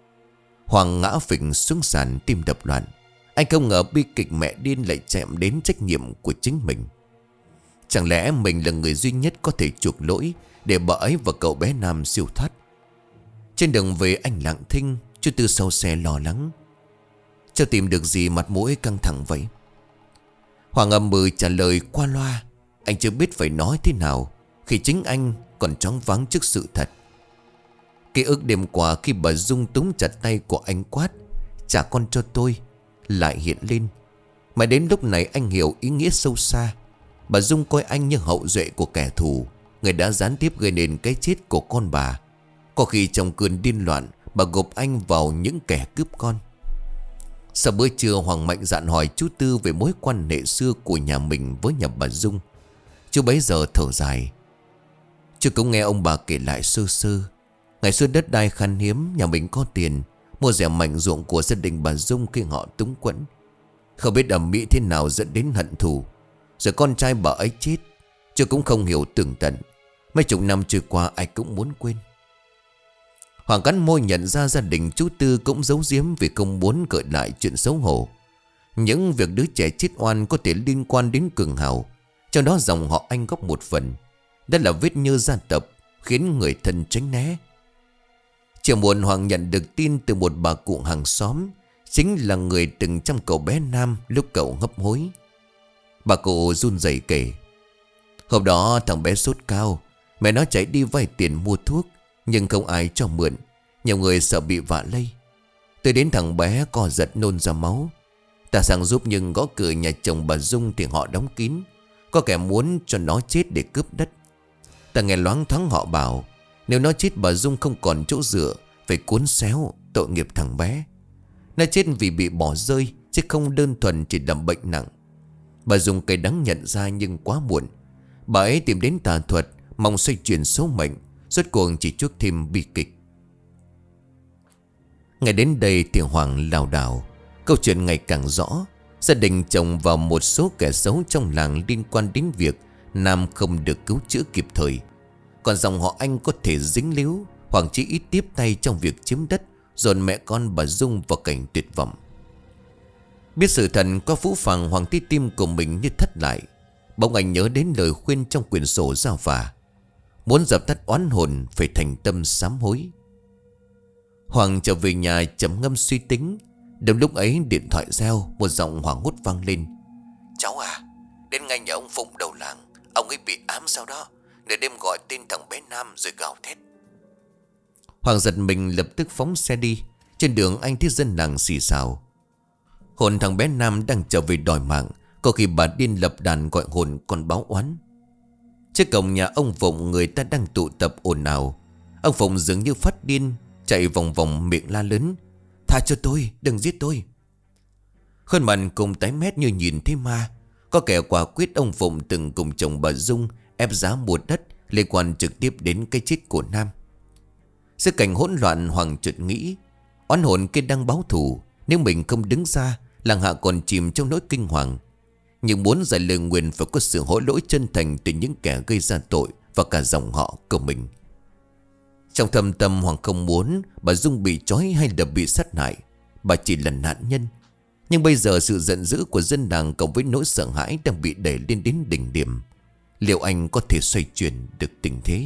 Hoàng ngã phịch xuống sàn, tim đập loạn. Anh không ngờ bi kịch mẹ điên lại chạm đến trách nhiệm của chính mình. Chẳng lẽ mình là người duy nhất có thể chuộc lỗi để bà ấy và cậu bé Nam siêu thoát? Trên đường về, anh lặng thinh, chú Tư sau xe lo lắng: "Cháu tìm được gì mặt mũi căng thẳng vậy?" Hoàng âm mừ trả lời qua loa. Anh chưa biết phải nói thế nào khi chính anh còn choáng váng trước sự thật. Ký ức đêm qua khi bà Dung túm chặt tay của anh quát: "Trả con cho tôi!" lại hiện lên. Mà đến lúc này anh hiểu ý nghĩa sâu xa. Bà Dung coi anh như hậu duệ của kẻ thù, người đã gián tiếp gây nên cái chết của con bà. Có khi trong cơn điên loạn, bà gộp anh vào những kẻ cướp con. Sau bữa trưa, Hoàng mạnh dạn hỏi chú Tư về mối quan hệ xưa của nhà mình với nhà bà Dung. Chú bấy giờ thở dài. Chú cũng nghe ông bà kể lại sơ sơ. Ngày xưa đất đai khan hiếm, nhà mình có tiền, mua rẻ mảnh ruộng của gia đình bà Dung khi họ túng quẫn. Không biết ầm ĩ thế nào dẫn đến hận thù, rồi con trai bà ấy chết. Chú cũng không hiểu tường tận. Mấy chục năm trôi qua, ai cũng muốn quên. Hoàng cắn môi nhận ra gia đình chú Tư cũng giấu giếm vì không muốn gợi lại chuyện xấu hổ. Những việc đứa trẻ chết oan có thể liên quan đến Cường Hào, trong đó dòng họ anh góp một phần. Đó là vết nhơ gia tộc, khiến người thân tránh né. Chiều muộn, Hoàng nhận được tin từ một bà cụ hàng xóm, chính là người từng chăm cậu bé Nam lúc cậu hấp hối. Bà cụ run rẩy kể: "Hôm đó thằng bé sốt cao, mẹ nó chạy đi vay tiền mua thuốc, nhưng không ai cho mượn. Nhiều người sợ bị vạ lây. Tới đến thằng bé co giật nôn ra máu. Ta sang giúp nhưng gõ cửa nhà chồng bà Dung thì họ đóng kín. Có kẻ muốn cho nó chết để cướp đất. Ta nghe loáng thoáng họ bảo nếu nó chết bà Dung không còn chỗ dựa, phải cuốn xéo, tội nghiệp thằng bé. Nó chết vì bị bỏ rơi, chứ không đơn thuần chỉ đầm bệnh nặng." Bà Dung cay đắng nhận ra nhưng quá muộn. Bà ấy tìm đến tà thuật, mong xoay chuyển số mệnh, rốt cuộc chỉ chuốc thêm bi kịch. Ngày đến đây thì Hoàng lảo đảo. Câu chuyện ngày càng rõ. Gia đình chồng vào một số kẻ xấu trong làng liên quan đến việc Nam không được cứu chữa kịp thời. Còn dòng họ anh có thể dính líu, Hoàng chỉ ít tiếp tay trong việc chiếm đất, dồn mẹ con bà Dung vào cảnh tuyệt vọng. Biết sự thật có phũ phàng, Hoàng tí tim của mình như thắt lại. Bỗng anh nhớ đến lời khuyên trong quyển sổ giao phả: muốn dập tắt oán hồn phải thành tâm sám hối. Hoàng trở về nhà trầm ngâm suy tính. Đúng lúc ấy điện thoại reo, một giọng hoảng hốt vang lên: "Cháu à, đến ngay nhà ông Phụng đầu làng, ông ấy bị ám sao đó. Nửa đêm gọi tên thằng bé Nam rồi gào thét." Hoàng giật mình, lập tức phóng xe đi. Trên đường anh thấy dân làng xì xào: "Hồn thằng bé Nam đang trở về đòi mạng. Có khi bà điên lập đàn gọi hồn còn báo oán." Trước cổng nhà ông Phụng, người ta đang tụ tập ồn ào. Ông Phụng dường như phát điên, chạy vòng vòng miệng la lớn: "Tha cho tôi, đừng giết tôi." Khuôn mặt cùng tái mét như nhìn thấy ma. Có kẻ quả quyết ông Phụng từng cùng chồng bà Dung ép giá mua đất, liên quan trực tiếp đến cái chết của Nam. Giữa cảnh hỗn loạn, Hoàng chợt nghĩ oán hồn kia đang báo thù. Nếu mình không đứng ra, làng hạ còn chìm trong nỗi kinh hoàng. Nhưng muốn giải lời nguyền phải có sự hối lỗi chân thành từ những kẻ gây ra tội và cả dòng họ của mình. Trong thâm tâm, Hoàng không muốn bà Dung bị trói hay là bị sát hại. Bà chỉ là nạn nhân. Nhưng bây giờ sự giận dữ của dân làng cộng với nỗi sợ hãi đang bị đẩy lên đến đỉnh điểm. Liệu anh có thể xoay chuyển được tình thế?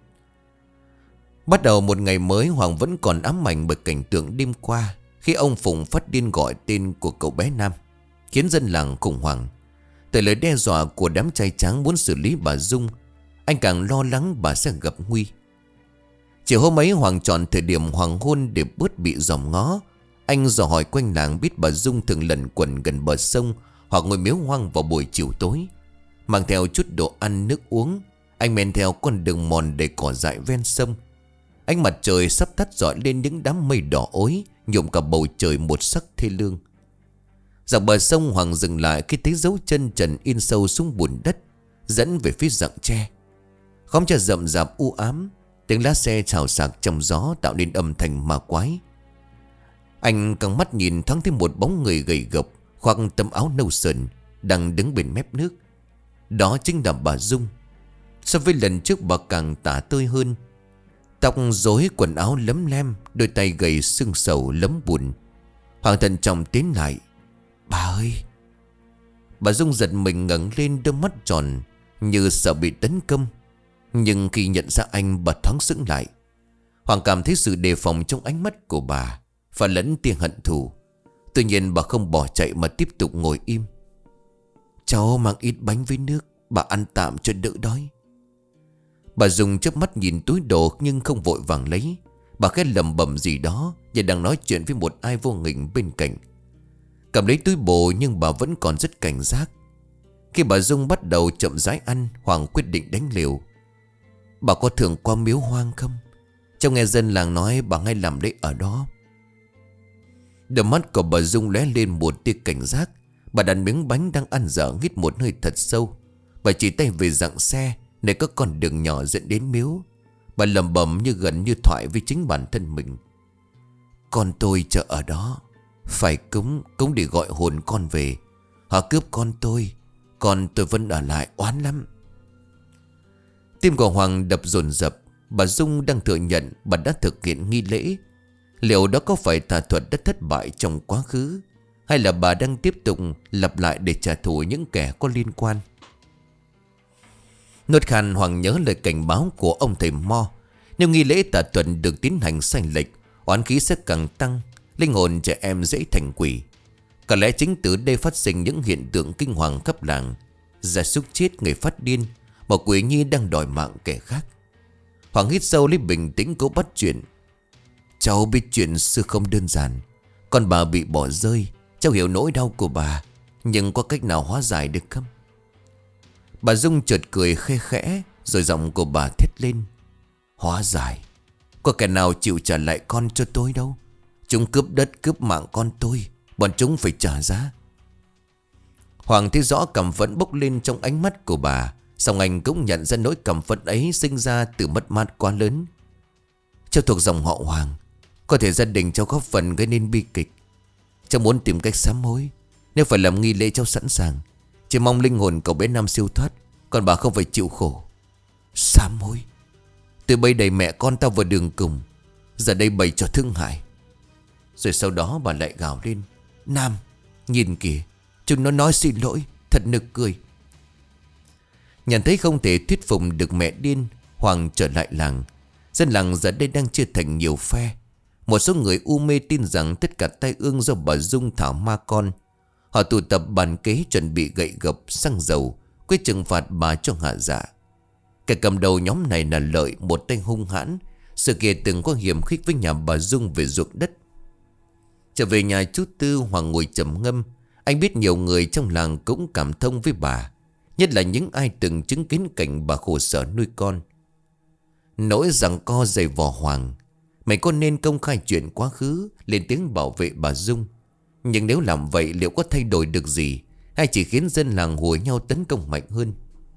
Bắt đầu một ngày mới, Hoàng vẫn còn ám ảnh bởi cảnh tượng đêm qua, khi ông Phụng phát điên gọi tên của cậu bé Nam, khiến dân làng khủng hoảng. Từ lời đe dọa của đám trai tráng muốn xử lý bà Dung, anh càng lo lắng bà sẽ gặp nguy. Chiều hôm ấy, Hoàng chọn thời điểm hoàng hôn để bớt bị dòm ngó. Anh dò hỏi quanh làng, biết bà Dung thường lẩn quẩn gần bờ sông hoặc ngồi miếu hoang vào buổi chiều tối. Mang theo chút đồ ăn nước uống, anh men theo con đường mòn đầy cỏ dại ven sông. Ánh mặt trời sắp tắt rọi lên những đám mây đỏ ối, nhuộm cả bầu trời một sắc thê lương. Dọc bờ sông, Hoàng dừng lại khi thấy dấu chân trần in sâu xuống bùn đất, dẫn về phía rặng tre. Khóm tre rậm rạp u ám, tiếng lá xe xào xạc trong gió tạo nên âm thanh ma quái. Anh căng mắt nhìn thoáng thấy một bóng người gầy gộc, khoác tấm áo nâu sờn, đang đứng bên mép nước. Đó chính là bà Dung. So với lần trước bà càng tả tơi hơn. Tóc rối, quần áo lấm lem, đôi tay gầy sưng sầu lấm bùn. Hoàng thận trọng tiến lại. Bà ơi! Bà Dung giật mình ngẩng lên, đôi mắt tròn như sợ bị tấn công. Nhưng khi nhận ra anh, bà thoáng sững lại. Hoàng cảm thấy sự đề phòng trong ánh mắt của bà, và lẫn tia hận thù. Tuy nhiên bà không bỏ chạy mà tiếp tục ngồi im. Cháu mang ít bánh với nước, bà ăn tạm cho đỡ đói. Bà Dung chớp mắt nhìn túi đồ nhưng không vội vàng lấy. Bà khẽ lẩm bẩm gì đó và đang nói chuyện với một ai vô hình bên cạnh. Cầm lấy túi bồ nhưng bà vẫn còn rất cảnh giác. Khi bà Dung bắt đầu chậm rãi ăn, Hoàng quyết định đánh liều. Bà có thường qua miếu hoang không? Cháu nghe dân làng nói bà hay làm đấy ở đó. Đôi mắt của bà Dung lóe lên một tia cảnh giác. Bà đặt miếng bánh đang ăn dở, hít một hơi thật sâu. Bà chỉ tay về dặng xe, nơi có con đường nhỏ dẫn đến miếu. Bà lẩm bẩm như gần như thoại với chính bản thân mình. Con tôi chờ ở đó, phải cúng, cúng để gọi hồn con về. Họ cướp con tôi, còn tôi vẫn ở lại, oán lắm. Tim của Hoàng đập dồn dập. Bà Dung đang thừa nhận bà đã thực hiện nghi lễ. Liệu đó có phải tà thuật đã thất bại trong quá khứ, hay là bà đang tiếp tục lặp lại để trả thù những kẻ có liên quan? Nốt khan, Hoàng nhớ lời cảnh báo của ông thầy Mo. Nếu nghi lễ tà thuật được tiến hành sai lệch, oán khí sẽ càng tăng, linh hồn trẻ em dễ thành quỷ. Có lẽ chính từ đây phát sinh những hiện tượng kinh hoàng khắp làng. Gia súc chết, người phát điên, một quỷ nhi đang đòi mạng kẻ khác. Hoàng hít sâu lấy bình tĩnh cố bắt chuyện. Cháu biết chuyện xưa không đơn giản. Con bà bị bỏ rơi, cháu hiểu nỗi đau của bà, nhưng có cách nào hóa giải được không? Bà Dung chợt cười khe khẽ, rồi giọng của bà thét lên. Hóa giải? Có kẻ nào chịu trả lại con cho tôi đâu. Chúng cướp đất, cướp mạng con tôi, bọn chúng phải trả giá. Hoàng thấy rõ căm phẫn bốc lên trong ánh mắt của bà. Song anh cũng nhận ra nỗi căm phẫn ấy sinh ra từ mất mát quá lớn. Cháu thuộc dòng họ Hoàng, có thể gia đình cháu góp phần gây nên bi kịch. Cháu muốn tìm cách sám hối. Nếu phải làm nghi lễ cháu sẵn sàng. Chỉ mong linh hồn cậu bé Nam siêu thoát, còn bà không phải chịu khổ. Sám hối? Từ bây đầy mẹ con tao vào đường cùng, giờ đây bày trò thương hại. Rồi sau đó bà lại gào lên. Nam, nhìn kìa, chúng nó nói xin lỗi, thật nực cười. Nhận thấy không thể thuyết phục được mẹ điên, Hoàng trở lại làng. Dân làng giờ đây đang chia thành nhiều phe. Một số người u mê tin rằng tất cả tai ương do bà Dung thảo ma con. Họ tụ tập bàn kế chuẩn bị gậy gộc, xăng dầu, quyết trừng phạt bà cho hạ dạ. Kẻ cầm đầu nhóm này là Lợi, một tay hung hãn. Sự kia từng có hiểm khích với nhà bà Dung về ruộng đất. Trở về nhà chú Tư, Hoàng ngồi trầm ngâm. Anh biết nhiều người trong làng cũng cảm thông với bà, nhất là những ai từng chứng kiến cảnh bà khổ sở nuôi con. Nỗi giằng co dày vò Hoàng. Mày có nên công khai chuyện quá khứ, lên tiếng bảo vệ bà Dung? Nhưng nếu làm vậy liệu có thay đổi được gì, hay chỉ khiến dân làng hùa nhau tấn công mạnh hơn?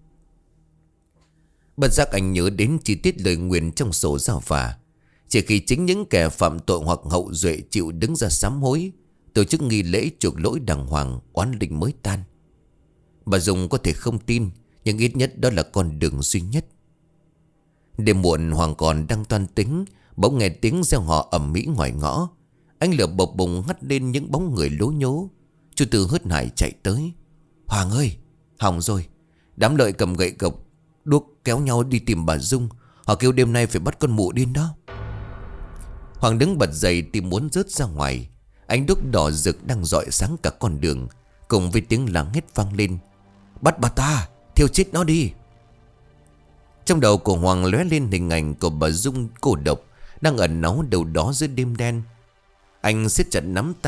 Bất giác anh nhớ đến chi tiết lời nguyền trong sổ giao phả. Chỉ khi chính những kẻ phạm tội hoặc hậu duệ chịu đứng ra sám hối, tổ chức nghi lễ chuộc lỗi đàng hoàng, oán linh mới tan. Bà Dung có thể không tin, nhưng ít nhất đó là con đường duy nhất. Đêm muộn, Hoàng còn đang toan tính, bỗng nghe tiếng reo hò ầm ĩ ngoài ngõ. Ánh lửa bập bùng hắt lên những bóng người lố nhố. Chú Tư hớt hải chạy tới. Hoàng ơi, hỏng rồi. Đám Lợi cầm gậy gộc, đuốc kéo nhau đi tìm bà Dung. Họ kêu đêm nay phải bắt con mụ điên đó. Hoàng đứng bật dậy tìm muốn rớt ra ngoài. Ánh đuốc đỏ rực đang rọi sáng cả con đường, cùng với tiếng la hét vang lên. Bắt bà ta, thiêu chết nó đi. Trong đầu của Hoàng lóe lên hình ảnh của bà Dung cô độc đang ẩn náu đâu đó giữa đêm đen. Anh siết chặt nắm tay,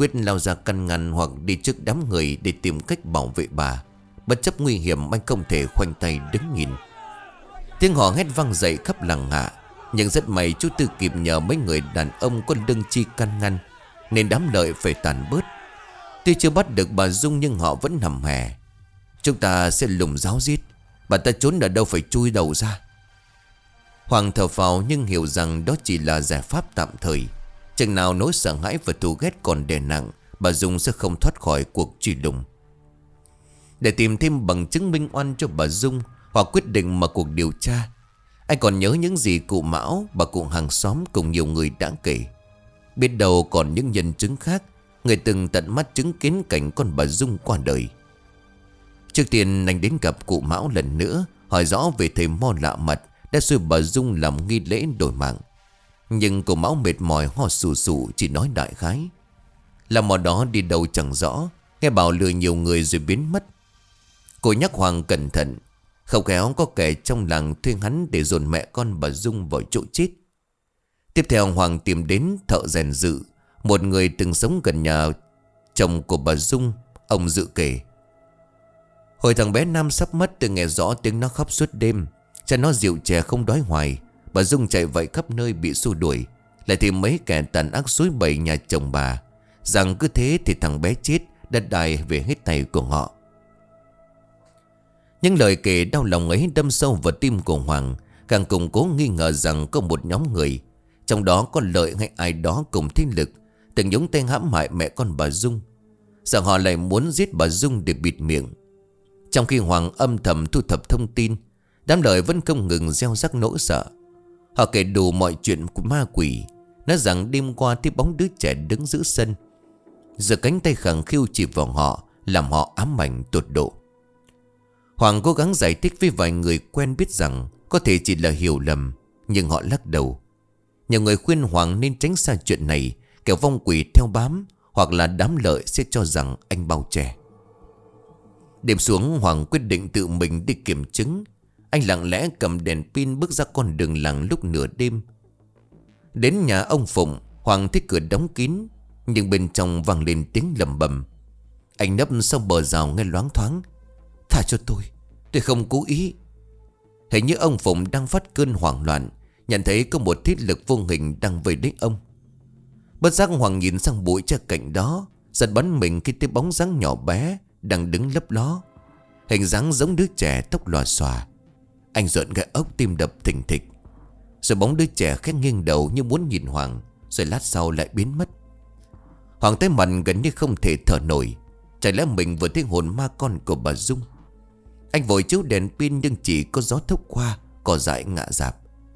quyết lao ra căn ngăn hoặc đi trước đám người để tìm cách bảo vệ bà. Bất chấp nguy hiểm, anh không thể khoanh tay đứng nhìn. Tiếng hò hét vang dậy khắp làng Hạ. Nhưng rất may chú Tư kịp nhờ mấy người đàn ông có lương chi can ngăn, nên đám lợi phải tàn bớt. Tuy chưa bắt được bà Dung nhưng họ vẫn hầm hè. Chúng ta sẽ lùng ráo giết. Bà ta trốn ở đâu phải chui đầu ra. Hoàng thở phào nhưng hiểu rằng đó chỉ là giải pháp tạm thời. Chừng nào nỗi sợ hãi và thù ghét còn đè nặng, bà Dung sẽ không thoát khỏi cuộc truy lùng. Để tìm thêm bằng chứng minh oan cho bà Dung, Hoàng quyết định mở cuộc điều tra. Anh còn nhớ những gì cụ Mão, bà cụ hàng xóm cùng nhiều người đã kể. Biết đâu còn những nhân chứng khác, người từng tận mắt chứng kiến cảnh con bà Dung qua đời. Trước tiên anh đến gặp cụ Mão lần nữa, hỏi rõ về thầy mo lạ mặt đã xui bà Dung làm nghi lễ đổi mạng. Nhưng cụ Mão mệt mỏi ho sù sụ, chỉ nói đại khái. Là mò đó đi đâu chẳng rõ, nghe bảo lừa nhiều người rồi biến mất. Cô nhắc Hoàng cẩn thận, không khéo có kẻ trong làng thuê hắn để dồn mẹ con bà Dung vào chỗ chết. Tiếp theo Hoàng tìm đến thợ rèn Dự, một người từng sống gần nhà chồng của bà Dung. Ông Dự kể, hồi thằng bé Nam sắp mất, tôi nghe rõ tiếng nó khóc suốt đêm. Cha nó rượu chè không đói hoài. Bà Dung chạy vậy khắp nơi bị xua đuổi. Lại thì mấy kẻ tàn ác xúi bẩy nhà chồng bà, rằng cứ thế thì thằng bé chết, đất đai về hết tay của họ. Những lời kể đau lòng ấy đâm sâu vào tim của Hoàng, càng củng cố nghi ngờ rằng có một nhóm người, trong đó có Lợi hay ai đó cùng thế lực, từng nhúng tay hãm hại mẹ con bà Dung. Rằng họ lại muốn giết bà Dung để bịt miệng. Trong khi Hoàng âm thầm thu thập thông tin, đám Lợi vẫn không ngừng gieo rắc nỗi sợ. Họ kể đủ mọi chuyện của ma quỷ. Nói rằng đêm qua thấy bóng đứa trẻ đứng giữa sân, giờ cánh tay khẳng khiu chỉ vào họ, làm họ ám ảnh tột độ. Hoàng cố gắng giải thích với vài người quen biết rằng có thể chỉ là hiểu lầm, nhưng họ lắc đầu. Nhiều người khuyên Hoàng nên tránh xa chuyện này, kẻo vong quỷ theo bám, hoặc là đám Lợi sẽ cho rằng anh bao che. Đêm xuống, Hoàng quyết định tự mình đi kiểm chứng. Anh lặng lẽ cầm đèn pin bước ra con đường làng lúc nửa đêm. Đến nhà ông Phụng, Hoàng thấy cửa đóng kín, nhưng bên trong vang lên tiếng lầm bầm. Anh nấp sau bờ rào nghe loáng thoáng, tha cho tôi, tôi không cố ý. Hình như ông Phụng đang phát cơn hoảng loạn, nhận thấy có một thiết lực vô hình đang vây lấy ông. Bất giác Hoàng nhìn sang bụi tre cạnh đó, giật bắn mình khi thấy bóng dáng nhỏ bé đang đứng lấp ló, hình dáng giống đứa trẻ, tóc lòa xòa. Anh rợn gai ốc, tim đập thình thịch. Rồi bóng đứa trẻ khẽ nghiêng đầu như muốn nhìn Hoàng, rồi lát sau lại biến mất. Hoàng thấy mặt gần như không thể thở nổi. Chả lẽ mình vừa thấy hồn ma con của bà Dung? Anh vội chiếu đèn pin nhưng chỉ có gió thốc qua, cỏ dại ngã rạp.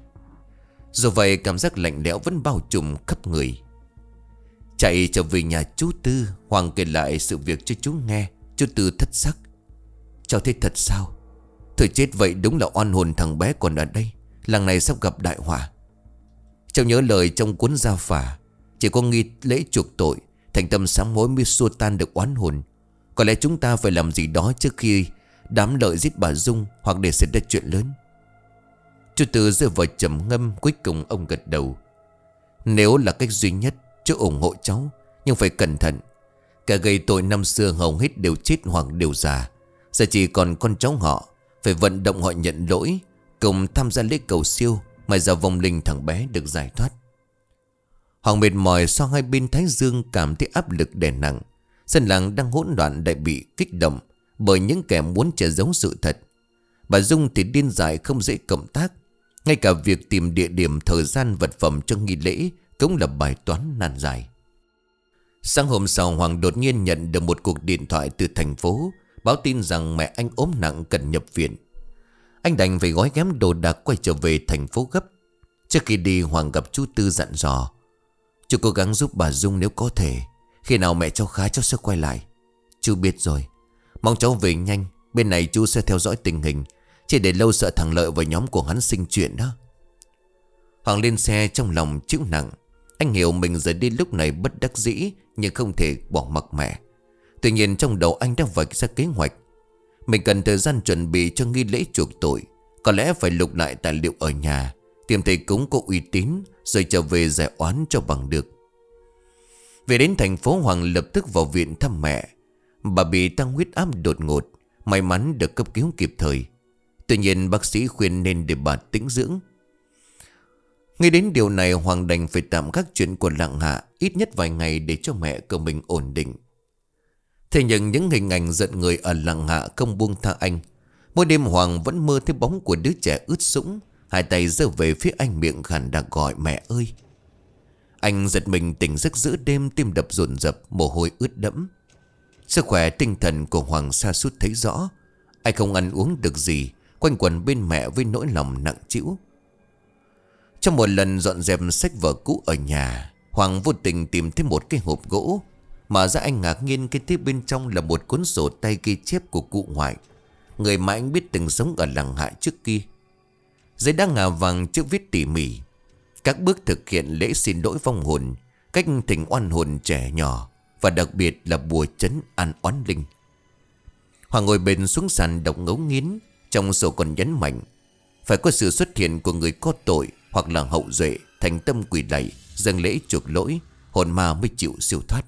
Dù vậy cảm giác lạnh lẽo vẫn bao trùm khắp người. Chạy trở về nhà chú Tư, Hoàng kể lại sự việc cho chú nghe. Chú Tư thất sắc. Cháu thấy thật sao? Thôi chết vậy, đúng là oan hồn thằng bé còn ở đây. Làng này sắp gặp đại họa. Cháu nhớ lời trong cuốn Gia Phả, chỉ có nghi lễ chuộc tội, thành tâm sám hối mới xua tan được oán hồn. Có lẽ chúng ta phải làm gì đó trước khi đám Lợi giết bà Dung, hoặc để xảy ra chuyện lớn. Chú Tư rơi vào trầm ngâm, cuối cùng ông gật đầu. Nếu là cách duy nhất, chú ủng hộ cháu, nhưng phải cẩn thận. Cả gây tội năm xưa hầu hết đều chết hoặc đều già. Giờ chỉ còn con cháu họ. Phải vận động họ nhận lỗi, cùng tham gia lễ cầu siêu, mà giờ vong linh thằng bé được giải thoát. Hoàng mệt mỏi so hai bên thái dương, cảm thấy áp lực đè nặng. Dân làng đang hỗn loạn lại bị kích động bởi những kẻ muốn che giấu sự thật. Bà Dung thì điên dại không dễ cộng tác. Ngay cả việc tìm địa điểm, thời gian, vật phẩm cho nghi lễ cũng là bài toán nan giải. Sáng hôm sau, Hoàng đột nhiên nhận được một cuộc điện thoại từ thành phố, báo tin rằng mẹ anh ốm nặng cần nhập viện. Anh đành phải gói ghém đồ đạc quay trở về thành phố gấp. Trước khi đi, Hoàng gặp chú Tư dặn dò. Chú cố gắng giúp bà Dung nếu có thể. Khi nào mẹ cháu khá cháu sẽ quay lại. Chú biết rồi. Mong cháu về nhanh. Bên này chú sẽ theo dõi tình hình. Chỉ để lâu sợ thằng Lợi và nhóm của hắn sinh chuyện đó. Hoàng lên xe trong lòng chịu nặng. Anh hiểu mình rời đi lúc này bất đắc dĩ, nhưng không thể bỏ mặc mẹ. Tuy nhiên trong đầu anh đang vạch ra kế hoạch. Mình cần thời gian chuẩn bị cho nghi lễ chuộc tội. Có lẽ phải lục lại tài liệu ở nhà, tìm thầy cúng có uy tín, rồi trở về giải oán cho bằng được. Về đến thành phố, Hoàng lập tức vào viện thăm mẹ. Bà bị tăng huyết áp đột ngột, may mắn được cấp cứu kịp thời. Tuy nhiên bác sĩ khuyên nên để bà tĩnh dưỡng. Ngay đến điều này, Hoàng đành phải tạm gác chuyện của Lạng Hạ ít nhất vài ngày để cho mẹ của mình ổn định. Thế nhưng những hình ảnh giận người ở Lạng Hạ không buông tha anh. Mỗi đêm Hoàng vẫn mơ thấy bóng của đứa trẻ ướt sũng, hai tay giơ về phía anh, miệng khàn đặc gọi mẹ ơi. Anh giật mình tỉnh giấc giữa đêm, tim đập dồn dập, mồ hôi ướt đẫm. Sức khỏe tinh thần của Hoàng sa sút thấy rõ. Anh không ăn uống được gì, quanh quẩn bên mẹ với nỗi lòng nặng trĩu. Trong một lần dọn dẹp sách vở cũ ở nhà, Hoàng vô tình tìm thấy một cái hộp gỗ. Mà ra anh ngạc nhiên cái tiếp bên trong là một cuốn sổ tay ghi chép của cụ ngoại, người mà anh biết từng sống ở Lạng Hạ trước kia. Giấy đá ngà vàng chữ viết tỉ mỉ, các bước thực hiện lễ xin lỗi vong hồn, cách thỉnh oan hồn trẻ nhỏ, và đặc biệt là bùa trấn an oán linh. Hoàng ngồi bền xuống sàn đọc ngấu nghiến. Trong sổ còn nhấn mạnh phải có sự xuất hiện của người có tội hoặc là hậu duệ thành tâm quỳ lạy, dâng lễ chuộc lỗi, hồn ma mới chịu siêu thoát.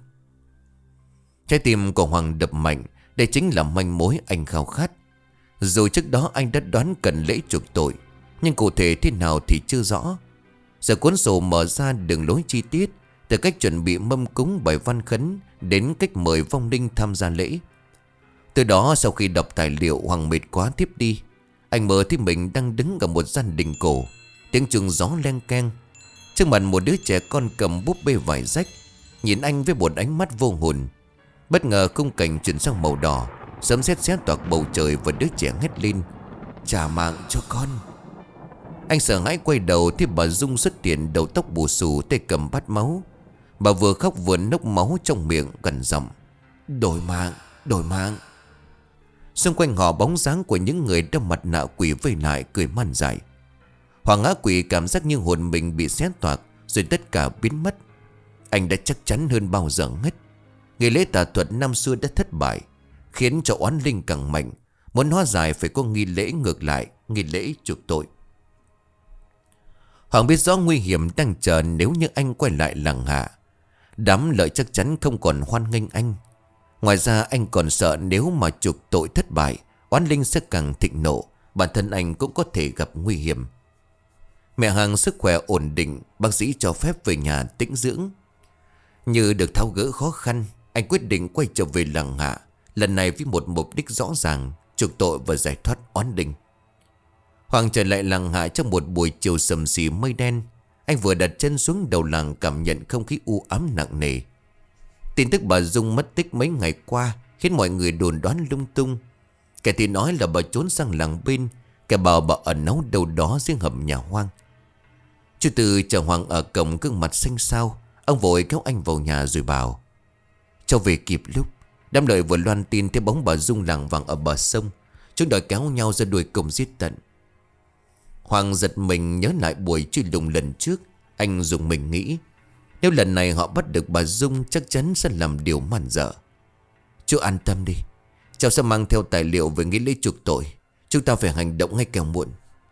Trái tim của Hoàng đập mạnh. Đây chính là manh mối anh khao khát. Dù trước đó anh đã đoán cần lễ chuộc tội, nhưng cụ thể thế nào thì chưa rõ. Giờ cuốn sổ mở ra đường lối chi tiết, từ cách chuẩn bị mâm cúng bài văn khấn đến cách mời vong linh tham gia lễ. Từ đó sau khi đọc tài liệu, Hoàng mệt quá thiếp đi. Anh mơ thấy mình đang đứng ở một gian đình cổ, tiếng chuông gió len keng. Trước mặt một đứa trẻ con cầm búp bê vải rách, nhìn anh với một ánh mắt vô hồn. Bất ngờ khung cảnh chuyển sang màu đỏ, sấm sét xé toạc bầu trời và đứa trẻ hét lên: "Trả mạng cho con!" Anh sợ hãi quay đầu thấy bà Dung xuất hiện, đầu tóc bù xù, tay cầm bát máu. Bà vừa khóc vừa nốc máu trong miệng, gần giọng: "Đổi mạng, đổi mạng!" Xung quanh họ bóng dáng của những người đeo mặt nạ quỷ vây lại cười man dại. Hoàng ngã quỷ cảm giác như hồn mình bị xé toạc, rồi tất cả biến mất. Anh đã chắc chắn hơn bao giờ hết. Nghi lễ tà thuật năm xưa đã thất bại, khiến cho oán linh càng mạnh. Muốn hóa giải phải có nghi lễ ngược lại, nghi lễ chuộc tội. Hoàng biết rõ nguy hiểm đang chờ nếu như anh quay lại Lạng Hạ. Đám lợi chắc chắn không còn hoan nghênh anh. Ngoài ra anh còn sợ nếu mà chuộc tội thất bại, oán linh sẽ càng thịnh nộ, bản thân anh cũng có thể gặp nguy hiểm. Mẹ Hằng sức khỏe ổn định, bác sĩ cho phép về nhà tĩnh dưỡng. Như được tháo gỡ khó khăn, anh quyết định quay trở về Lạng Hạ, lần này với một mục đích rõ ràng: chuộc tội và giải thoát oán linh. Hoàng trở lại Lạng Hạ trong một buổi chiều sầm xì mây đen. Anh vừa đặt chân xuống đầu làng, cảm nhận không khí u ám nặng nề. Tin tức bà Dung mất tích mấy ngày qua khiến mọi người đồn đoán lung tung. Kẻ thì nói là bà trốn sang làng bên, kẻ bảo bà ẩn náu đâu đó riêng hầm nhà hoang. Chú Tư chờ Hoàng ở cổng, gương mặt xanh xao. Ông vội kéo anh vào nhà rồi bảo: "Cháu về kịp lúc. Đám lợi vừa loan tin thấy bóng bà Dung lảng vảng ở bờ sông. Chúng đòi kéo nhau ra đuổi cùng giết tận." Hoàng giật mình nhớ lại buổi truy lùng lần trước. Anh dùng mình nghĩ, nếu lần này họ bắt được bà Dung, chắc chắn sẽ làm điều man dợ. "Chú an tâm đi, cháu sẽ mang theo tài liệu về nghi lễ chuộc tội. Chúng ta phải hành động ngay càng muộn."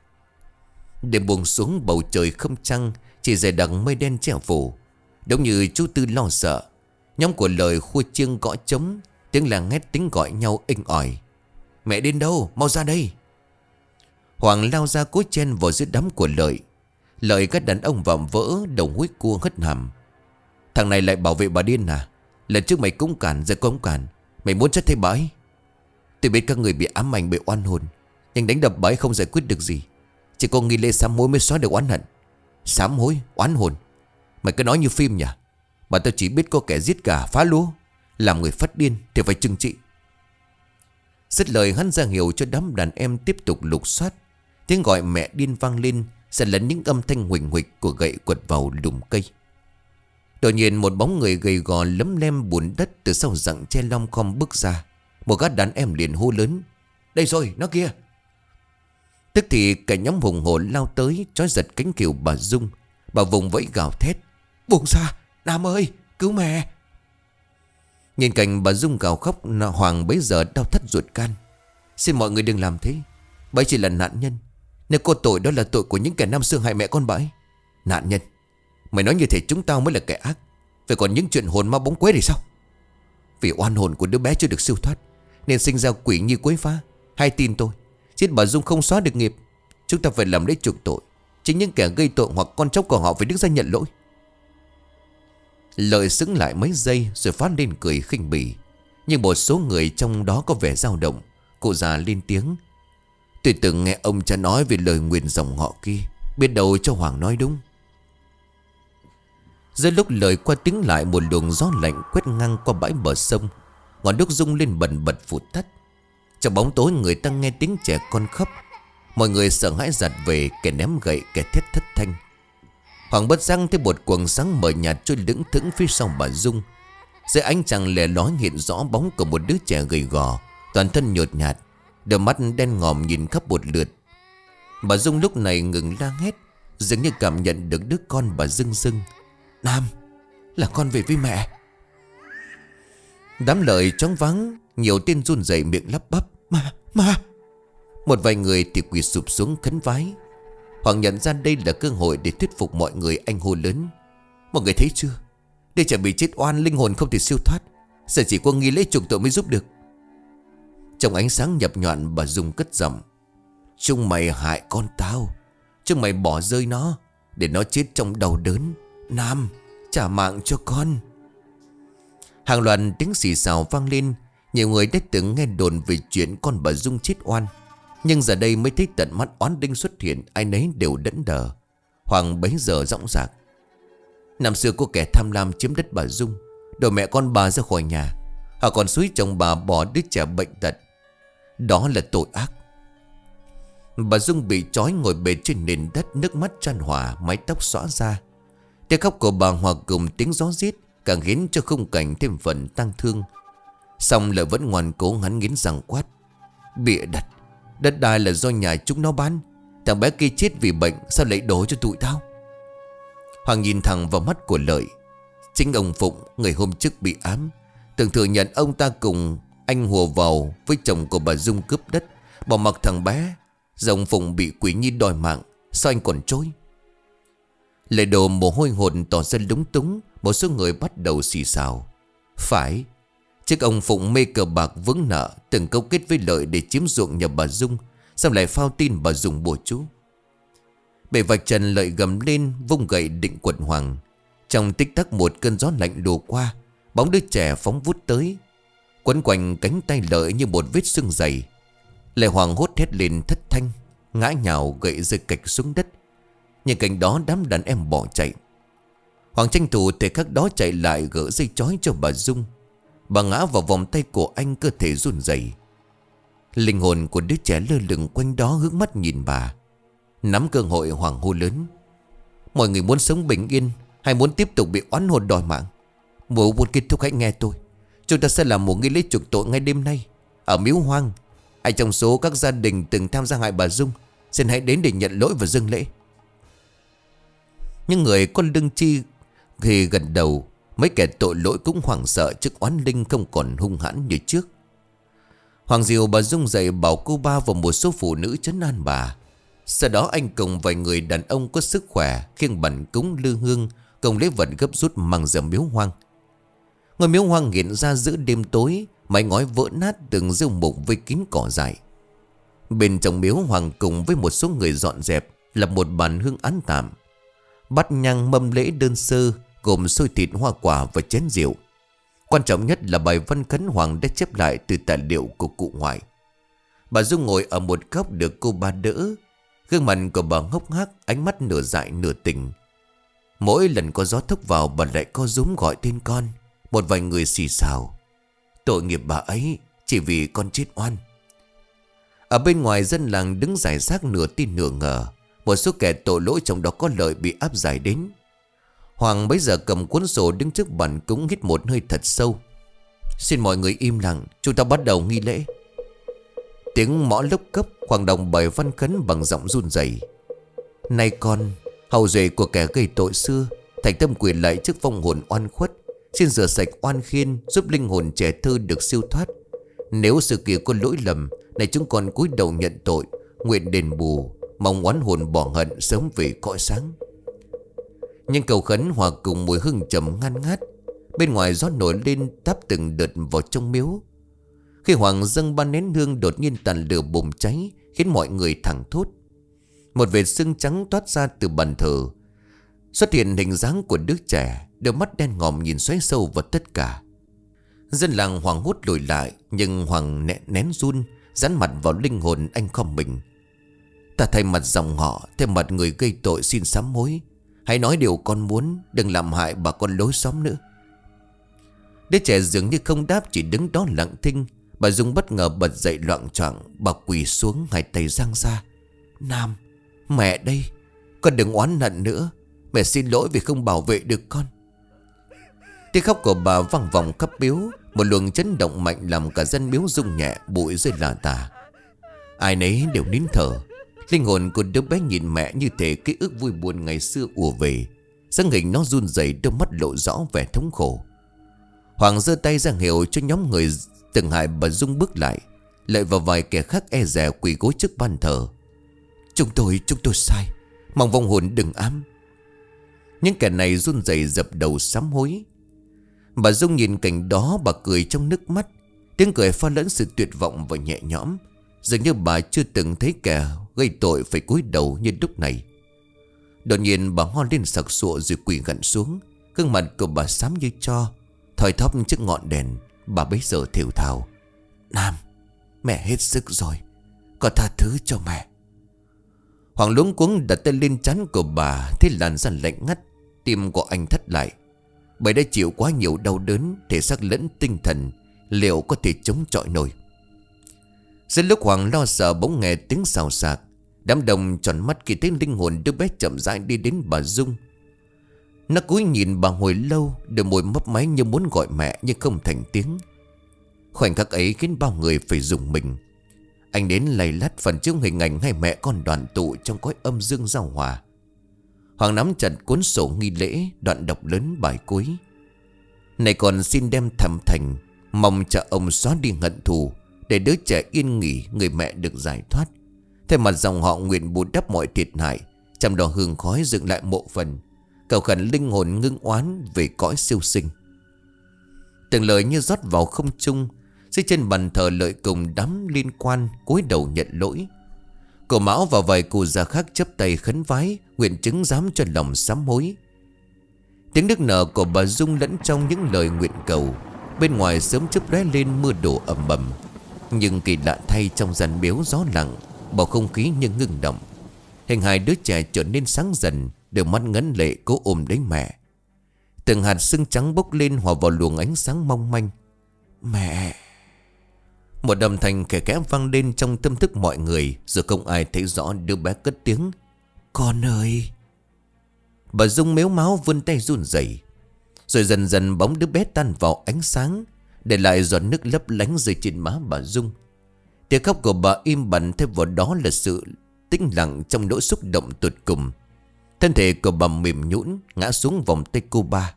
Đêm buông xuống, bầu trời không trăng, chỉ dày đặc mây đen che phủ. Đúng như chú Tư lo sợ, nhóm của Lợi khua chiêng gõ trống, tiếng làng hét tiếng gọi nhau inh ỏi: "Mẹ đến đâu, mau ra đây!" Hoàng lao ra cố chen vào giữa đám của Lợi. Lợi các đàn ông vạm vỡ, đầu húi cua hất hàm: "Thằng này lại bảo vệ bà điên à? Lần trước mày cũng cản, giờ cũng cản. Mày muốn chết thấy bà ấy? Tôi biết các người bị ám ảnh, bị oan hồn, nhưng đánh đập bà ấy không giải quyết được gì. Chỉ có nghi lễ sám hối mới xóa được oán hận." "Sám hối, oán hồn? Mày cứ nói như phim nhỉ? Mà tao chỉ biết có kẻ giết gà phá lúa, làm người phát điên thì phải trừng trị." Dứt lời, hắn ra hiệu cho đám đàn em tiếp tục lục soát. Tiếng gọi mẹ điên vang lên, sẽ lẫn những âm thanh huỳnh huỳnh của gậy quật vào lùm cây. Đột nhiên một bóng người gầy gò lấm lem bùn đất từ sau rặng tre lom khom bước ra. Một gã đàn em liền hô lớn: "Đây rồi, nó kia!" Tức thì cả nhóm hùng hồn lao tới, trói giật cánh kiều bà Dung. Bà vùng vẫy gào thét: "Buông ra, Nam ơi, cứu mẹ!" Nhìn cảnh bà Dung gào khóc, Hoàng bấy giờ đau thắt ruột can: "Xin mọi người đừng làm thế. Bà ấy chỉ là nạn nhân. Nếu có tội, đó là tội của những kẻ năm xưa hại mẹ con bà ấy. Nạn nhân? Mày nói như thế chúng tao mới là kẻ ác. Phải còn những chuyện hồn ma bóng quế thì sao? Vì oan hồn của đứa bé chưa được siêu thoát nên sinh ra quỷ nhi quấy phá. Hay tin tôi, giết bà Dung không xóa được nghiệp. Chúng ta phải làm lễ chuộc tội. Chính những kẻ gây tội hoặc con cháu của họ phải đứng ra nhận lỗi. Lợi sững lại mấy giây rồi phát lên cười khinh bỉ. Nhưng một số người trong đó có vẻ dao động. Cụ già lên tiếng: tôi từng nghe ông cha nói về lời nguyền dòng họ kia. Biết đâu cho Hoàng nói đúng. Giữa lúc lời qua tiếng lại, một luồng gió lạnh quét ngang qua bãi bờ sông. Ngọn đuốc rung lên bần bật phụt tắt. Trong bóng tối người ta nghe tiếng trẻ con khóc. Mọi người sợ hãi giặt về, kẻ ném gậy, kẻ thét thất thanh. Hoàng bất giác thấy một quầng sáng mờ nhạt trôi lững thững phía sau bà Dung. Dưới ánh trăng lè lói hiện rõ bóng của một đứa trẻ gầy gò, toàn thân nhợt nhạt, đôi mắt đen ngòm nhìn khắp một lượt. Bà Dung lúc này ngừng la hét, dường như cảm nhận được đứa con bà rưng rưng: Nam, là con về với mẹ. Đám Lợi choáng váng, nhiều tên run rẩy miệng lắp bắp: Ma, ma. Một vài người thì quỳ sụp xuống khấn vái. Hoàng nhận ra đây là cơ hội để thuyết phục mọi người, anh hô lớn: mọi người thấy chưa? Đứa trẻ bị chết oan, linh hồn không thể siêu thoát. Giờ chỉ có nghi lễ chuộc tội mới giúp được. Trong ánh sáng nhập nhọn, bà Dung cất giọng: chúng mày hại con tao, chúng mày bỏ rơi nó để nó chết trong đau đớn. Nam, trả mạng cho con. Hàng loạt tiếng xì xào vang lên. Nhiều người đã từng nghe đồn về chuyện con bà Dung chết oan, nhưng giờ đây mới thấy tận mắt oán linh xuất hiện. Ai nấy đều đẫn đờ. Hoàng bấy giờ dõng dạc: năm xưa có kẻ tham lam chiếm đất bà Dung, đổ mẹ con bà ra khỏi nhà. Họ còn xúi chồng bà bỏ đứa trẻ bệnh tật. Đó là tội ác. Bà Dung bị trói ngồi bệt trên nền đất, nước mắt chan hòa, mái tóc xõa ra. Tiếng khóc của bà hòa cùng tiếng gió rít càng khiến cho khung cảnh thêm phần tang thương. Xong lại vẫn ngoan cố ngắn nghiến răng quát: bịa đặt, đất đai là do nhà chúng nó bán. Thằng bé kia chết vì bệnh, sao lại đổ cho tụi tao? Hoàng nhìn thẳng vào mắt của Lợi. Chính ông Phụng, người hôm trước bị ám, từng thừa nhận ông ta cùng anh hùa vào với chồng của bà Dung cướp đất, bỏ mặc thằng bé. Giờ ông Phụng bị quỷ nhi đòi mạng, sao anh còn trốn? Lệ Đồ mồ hôi hột tỏ ra lúng túng. Một số người bắt đầu xì xào: phải, chiếc ông Phụng mê cờ bạc vướng nợ, từng câu kết với Lợi để chiếm ruộng nhà bà Dung, sao lại phao tin bà Dung bùa chú? Bề vạch trần, Lợi gầm lên vung gậy định quật Hoàng. Trong tích tắc một cơn gió lạnh lùa qua, bóng đứa trẻ phóng vút tới, quấn quanh cánh tay Lợi như một vết sưng dày. Lệ Hoàng hốt hét lên thất thanh, ngã nhào gậy rơi cạch xuống đất. Nhưng cạnh đó đám đàn em bỏ chạy. Hoàng tranh thủ thời khắc đó chạy lại gỡ dây chói cho bà Dung. Bà ngã vào vòng tay của anh, cơ thể run rẩy. Linh hồn của đứa trẻ lơ lửng quanh đó hướng mắt nhìn bà. Nắm cơ hội, Hoàng hô lớn: mọi người muốn sống bình yên hay muốn tiếp tục bị oán hồn đòi mạng? Mùa buồn kết thúc, hãy nghe tôi. Chúng ta sẽ làm một nghi lễ chuộc tội ngay đêm nay ở miếu hoang. Ai trong số các gia đình từng tham gia hại bà Dung, xin hãy đến để nhận lỗi và dâng lễ. Nhưng người có lương chi thì gật đầu. Mấy kẻ tội lỗi cũng hoảng sợ trước oán linh không còn hung hãn như trước. Hoàng dìu bà Dung dậy, bảo cô ba và một số phụ nữ trấn an bà. Sau đó anh cùng vài người đàn ông có sức khỏe khiêng bẩn cúng lư hương cùng lấy vật gấp rút mang ra miếu hoang. Ngôi miếu hoang hiện ra giữa đêm tối, mái ngói vỡ nát, từng rêu mục với kín cỏ dại. Bên trong miếu, Hoàng cùng với một số người dọn dẹp lập một bàn hương án tạm. Bát nhang mâm lễ đơn sơ gồm xôi thịt, hoa quả và chén rượu. Quan trọng nhất là bài văn khấn Hoàng đã chép lại từ tài liệu của cụ ngoại. Bà Dung ngồi ở một góc được cô ba đỡ. Gương mặt của bà hốc hác, ánh mắt nửa dại nửa tỉnh. Mỗi lần có gió thốc vào, bà lại co rúm gọi tên con. Một vài người xì xào: tội nghiệp bà ấy, chỉ vì con chết oan. Ở bên ngoài, dân làng đứng rải rác nửa tin nửa ngờ. Một số kẻ tội lỗi trong đó có Lợi bị áp giải đến. Hoàng bấy giờ cầm cuốn sổ đứng trước bàn cúng, hít một hơi thật sâu: xin mọi người im lặng, chúng ta bắt đầu nghi lễ. Tiếng mõ lốc cấp, Hoàng đồng bài văn khấn bằng giọng run rẩy: nay con, hậu duệ của kẻ gây tội xưa, thành tâm quỳ lại trước vong hồn oan khuất, xin rửa sạch oan khiên, giúp linh hồn trẻ thơ được siêu thoát. Nếu sự kia có lỗi lầm, này chúng con cúi đầu nhận tội, nguyện đền bù, mong oán hồn bỏ hận sớm về cõi sáng. Nhưng cầu khấn hòa cùng mùi hương trầm ngăn ngát, Bên ngoài gió nổi lên táp từng đợt vào trong miếu. Khi Hoàng dâng ba nén hương, đột nhiên tàn lửa bùng cháy, khiến mọi người thẳng thốt. Một vệt sưng trắng toát ra từ bàn thờ, xuất hiện hình dáng của đứa trẻ, đôi mắt đen ngòm nhìn xoáy sâu vào tất cả. Dân làng hoảng hốt lùi lại, nhưng Hoàng nén, nén run, dán mặt vào linh hồn anh khom mình. Ta thay mặt dòng họ, thay mặt người gây tội xin sám hối. Hãy nói điều con muốn, đừng làm hại bà con lối xóm nữa. Đứa trẻ dường như không đáp, chỉ đứng đó lặng thinh. Bà Dung bất ngờ bật dậy loạng choạng, bà quỳ xuống, hai tay giang ra. Nam, mẹ đây, con đừng oán hận nữa. Mẹ xin lỗi vì không bảo vệ được con. Tiếng khóc của bà vang vọng khắp miếu. Một luồng chấn động mạnh làm cả dân miếu rung nhẹ, bụi rơi lả tả. Ai nấy đều nín thở. Linh hồn của đứa bé nhìn mẹ như thể ký ức vui buồn ngày xưa ùa về. Dáng hình nó run rẩy, đôi mắt lộ rõ vẻ thống khổ. Hoàng giơ tay ra hiệu cho nhóm người từng hại bà Dung bước lại. Lại vào vài kẻ khác e dè quỳ gối trước ban thờ. Chúng tôi, chúng tôi sai, mong vong hồn đừng ám. Những kẻ này run rẩy dập đầu sám hối. Bà Dung nhìn cảnh đó, bà cười trong nước mắt. Tiếng cười pha lẫn sự tuyệt vọng và nhẹ nhõm, dường như bà chưa từng thấy kẻ gây tội phải cúi đầu như lúc này. Đột nhiên bà ho lên sặc sụa rồi quỳ gặn xuống. Gương mặt của bà xám như tro, thoi thóp trước ngọn đèn. Bà bấy giờ thều thào. Nam, mẹ hết sức rồi, con tha thứ cho mẹ. Hoàng luống cuống đặt tay lên trán của bà, thấy làn da lạnh ngắt. Tim của anh thắt lại. Bởi đã chịu quá nhiều đau đớn, thể xác lẫn tinh thần, liệu có thể chống chọi nổi. Giữa lúc Hoàng lo sợ, bỗng nghe tiếng xào xạc. Đám đông tròn mắt khi thấy linh hồn đứa bé chậm rãi đi đến bà Dung. Nó cúi nhìn bà hồi lâu, đôi môi mấp máy như muốn gọi mẹ nhưng không thành tiếng. Khoảnh khắc ấy khiến bao người phải rùng mình. Anh đến lầy lắt phần trước hình ảnh hai mẹ con đoàn tụ trong cõi âm dương giao hòa. Hoàng nắm chặt cuốn sổ nghi lễ, đoạn đọc lớn bài cuối. Này còn xin đem thầm thành, mong cha ông xóa đi hận thù, để đứa trẻ yên nghỉ, người mẹ được giải thoát. Thay mặt dòng họ nguyện bù đắp mọi thiệt hại, chăm đỏ hương khói dựng lại mộ phần, cầu khẩn linh hồn ngưng oán về cõi siêu sinh. Từng lời như rót vào không trung. Dưới chân bàn thờ Lợi cùng đám liên quan cúi đầu nhận lỗi. Cô Mão và vài cụ già khác chắp tay khấn vái, nguyện chứng giám cho lòng sám hối. Tiếng nức nở của bà Dung lẫn trong những lời nguyện cầu. Bên ngoài sớm chớp lóe lên mưa đổ ầm ầm. Nhưng kỳ lạ thay, trong gian miếu gió lặng, bầu không khí như ngưng động. Hình hài đứa trẻ trở nên sáng dần, đôi mắt ngấn lệ cố ôm lấy mẹ. Từng hạt sương trắng bốc lên hòa vào luồng ánh sáng mong manh. Mẹ! Một âm thanh khẽ khẽ vang lên trong tâm thức mọi người, rồi không ai thấy rõ đứa bé cất tiếng. Con ơi! Bà Dung mếu máo vươn tay run rẩy. Rồi dần dần bóng đứa bé tan vào ánh sáng, để lại giọt nước lấp lánh rơi trên má bà Dung. Tiếng khóc của bà im bặt, thêm vào đó là sự tĩnh lặng trong nỗi xúc động tột cùng. Thân thể của bà mềm nhũn ngã xuống vòng tay cô ba.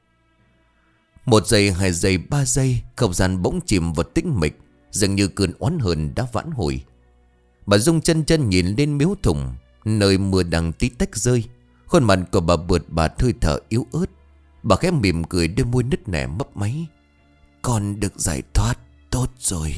Một giây, hai giây, ba giây, không gian bỗng chìm vào tĩnh mịch, dường như cơn oán hờn đã vãn hồi. Bà Dung chân chân nhìn lên miếu thùng, nơi mưa đang tí tách rơi. Khuôn mặt của bà bượt bà hơi thở yếu ớt. Bà khẽ mỉm cười, đôi môi nứt nẻ mấp máy. Con được giải thoát, tốt rồi.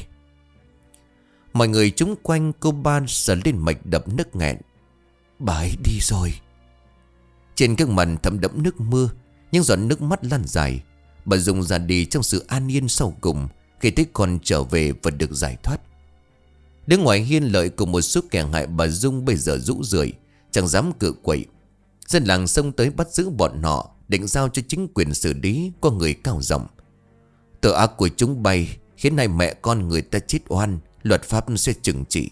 Mọi người chung quanh cô ba sờ lên mạch đập nức nghẹn. Bà ấy đi rồi. Trên gương mặt thấm đẫm nước mưa, những giọt nước mắt lan dài. Bà Dung ra đi trong sự an yên sau cùng, khi thấy con trở về và được giải thoát. Đứng ngoài hiên Lợi cùng một số kẻ hại bà Dung bây giờ rũ rượi, chẳng dám cự quậy. Dân làng xông tới bắt giữ bọn họ, định giao cho chính quyền xử lý. Có người cao giọng. Tội ác của chúng bay khiến hai mẹ con người ta chết oan, luật pháp sẽ trừng trị.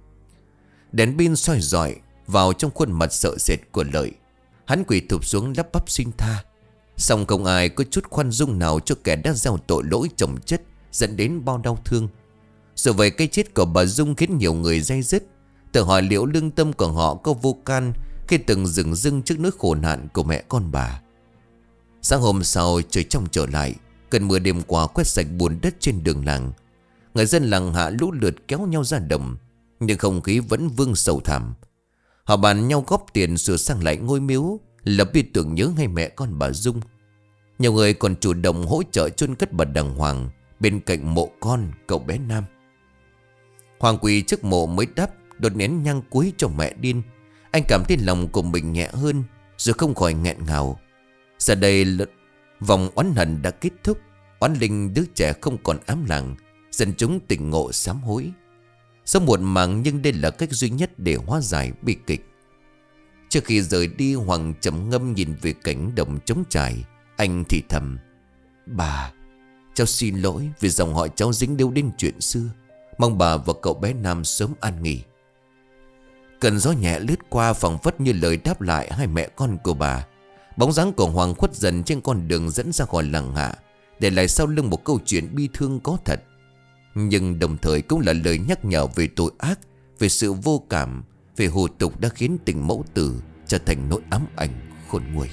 Đèn pin soi rọi vào trong khuôn mặt sợ sệt của Lợi. Hắn quỳ thụp xuống lắp bắp xin tha. Xong không ai có chút khoan dung nào cho kẻ đã gieo tội lỗi chồng chất, dẫn đến bao đau thương. Rồi vậy cái chết của bà Dung khiến nhiều người day dứt, tự hỏi liệu lương tâm của họ có vô can khi từng dừng dưng trước nỗi khổ nạn của mẹ con bà. Sáng hôm sau trời trong trở lại. Cơn mưa đêm qua quét sạch bùn đất trên đường làng. Người dân làng hạ lũ lượt kéo nhau ra đồng, nhưng không khí vẫn vương sầu thảm. Họ bàn nhau góp tiền sửa sang lại ngôi miếu, lập bi tưởng nhớ ngay mẹ con bà Dung. Nhiều người còn chủ động hỗ trợ chôn cất bà đàng hoàng bên cạnh mộ con cậu bé Nam. Hoàng quỳ trước mộ mới đắp đốt nén nhang cuối cho mẹ điên. Anh cảm thấy lòng của mình nhẹ hơn, rồi không khỏi nghẹn ngào. Giờ đây vòng oán hận đã kết thúc. Oán linh đứa trẻ không còn ám làng. Dân chúng tỉnh ngộ sám hối. Sống muộn màng nhưng đây là cách duy nhất để hóa giải bi kịch. Trước khi rời đi, Hoàng trầm ngâm nhìn về cánh đồng trống trải. Anh thì thầm: bà, cháu xin lỗi vì dòng họ cháu dính líu đến chuyện xưa. Mong bà và cậu bé Nam sớm an nghỉ. Cơn gió nhẹ lướt qua phảng phất như lời đáp lại hai mẹ con của bà. Bóng dáng của Hoàng khuất dần trên con đường dẫn ra khỏi làng Hạ, để lại sau lưng một câu chuyện bi thương có thật, nhưng đồng thời cũng là lời nhắc nhở về tội ác, về sự vô cảm, về hủ tục đã khiến tình mẫu tử trở thành nỗi ám ảnh khôn nguôi.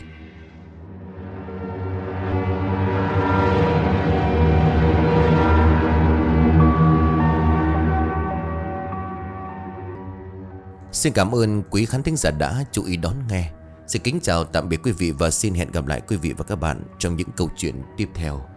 Xin cảm ơn quý khán thính giả đã chú ý đón nghe. Xin kính chào tạm biệt quý vị và xin hẹn gặp lại quý vị và các bạn trong những câu chuyện tiếp theo.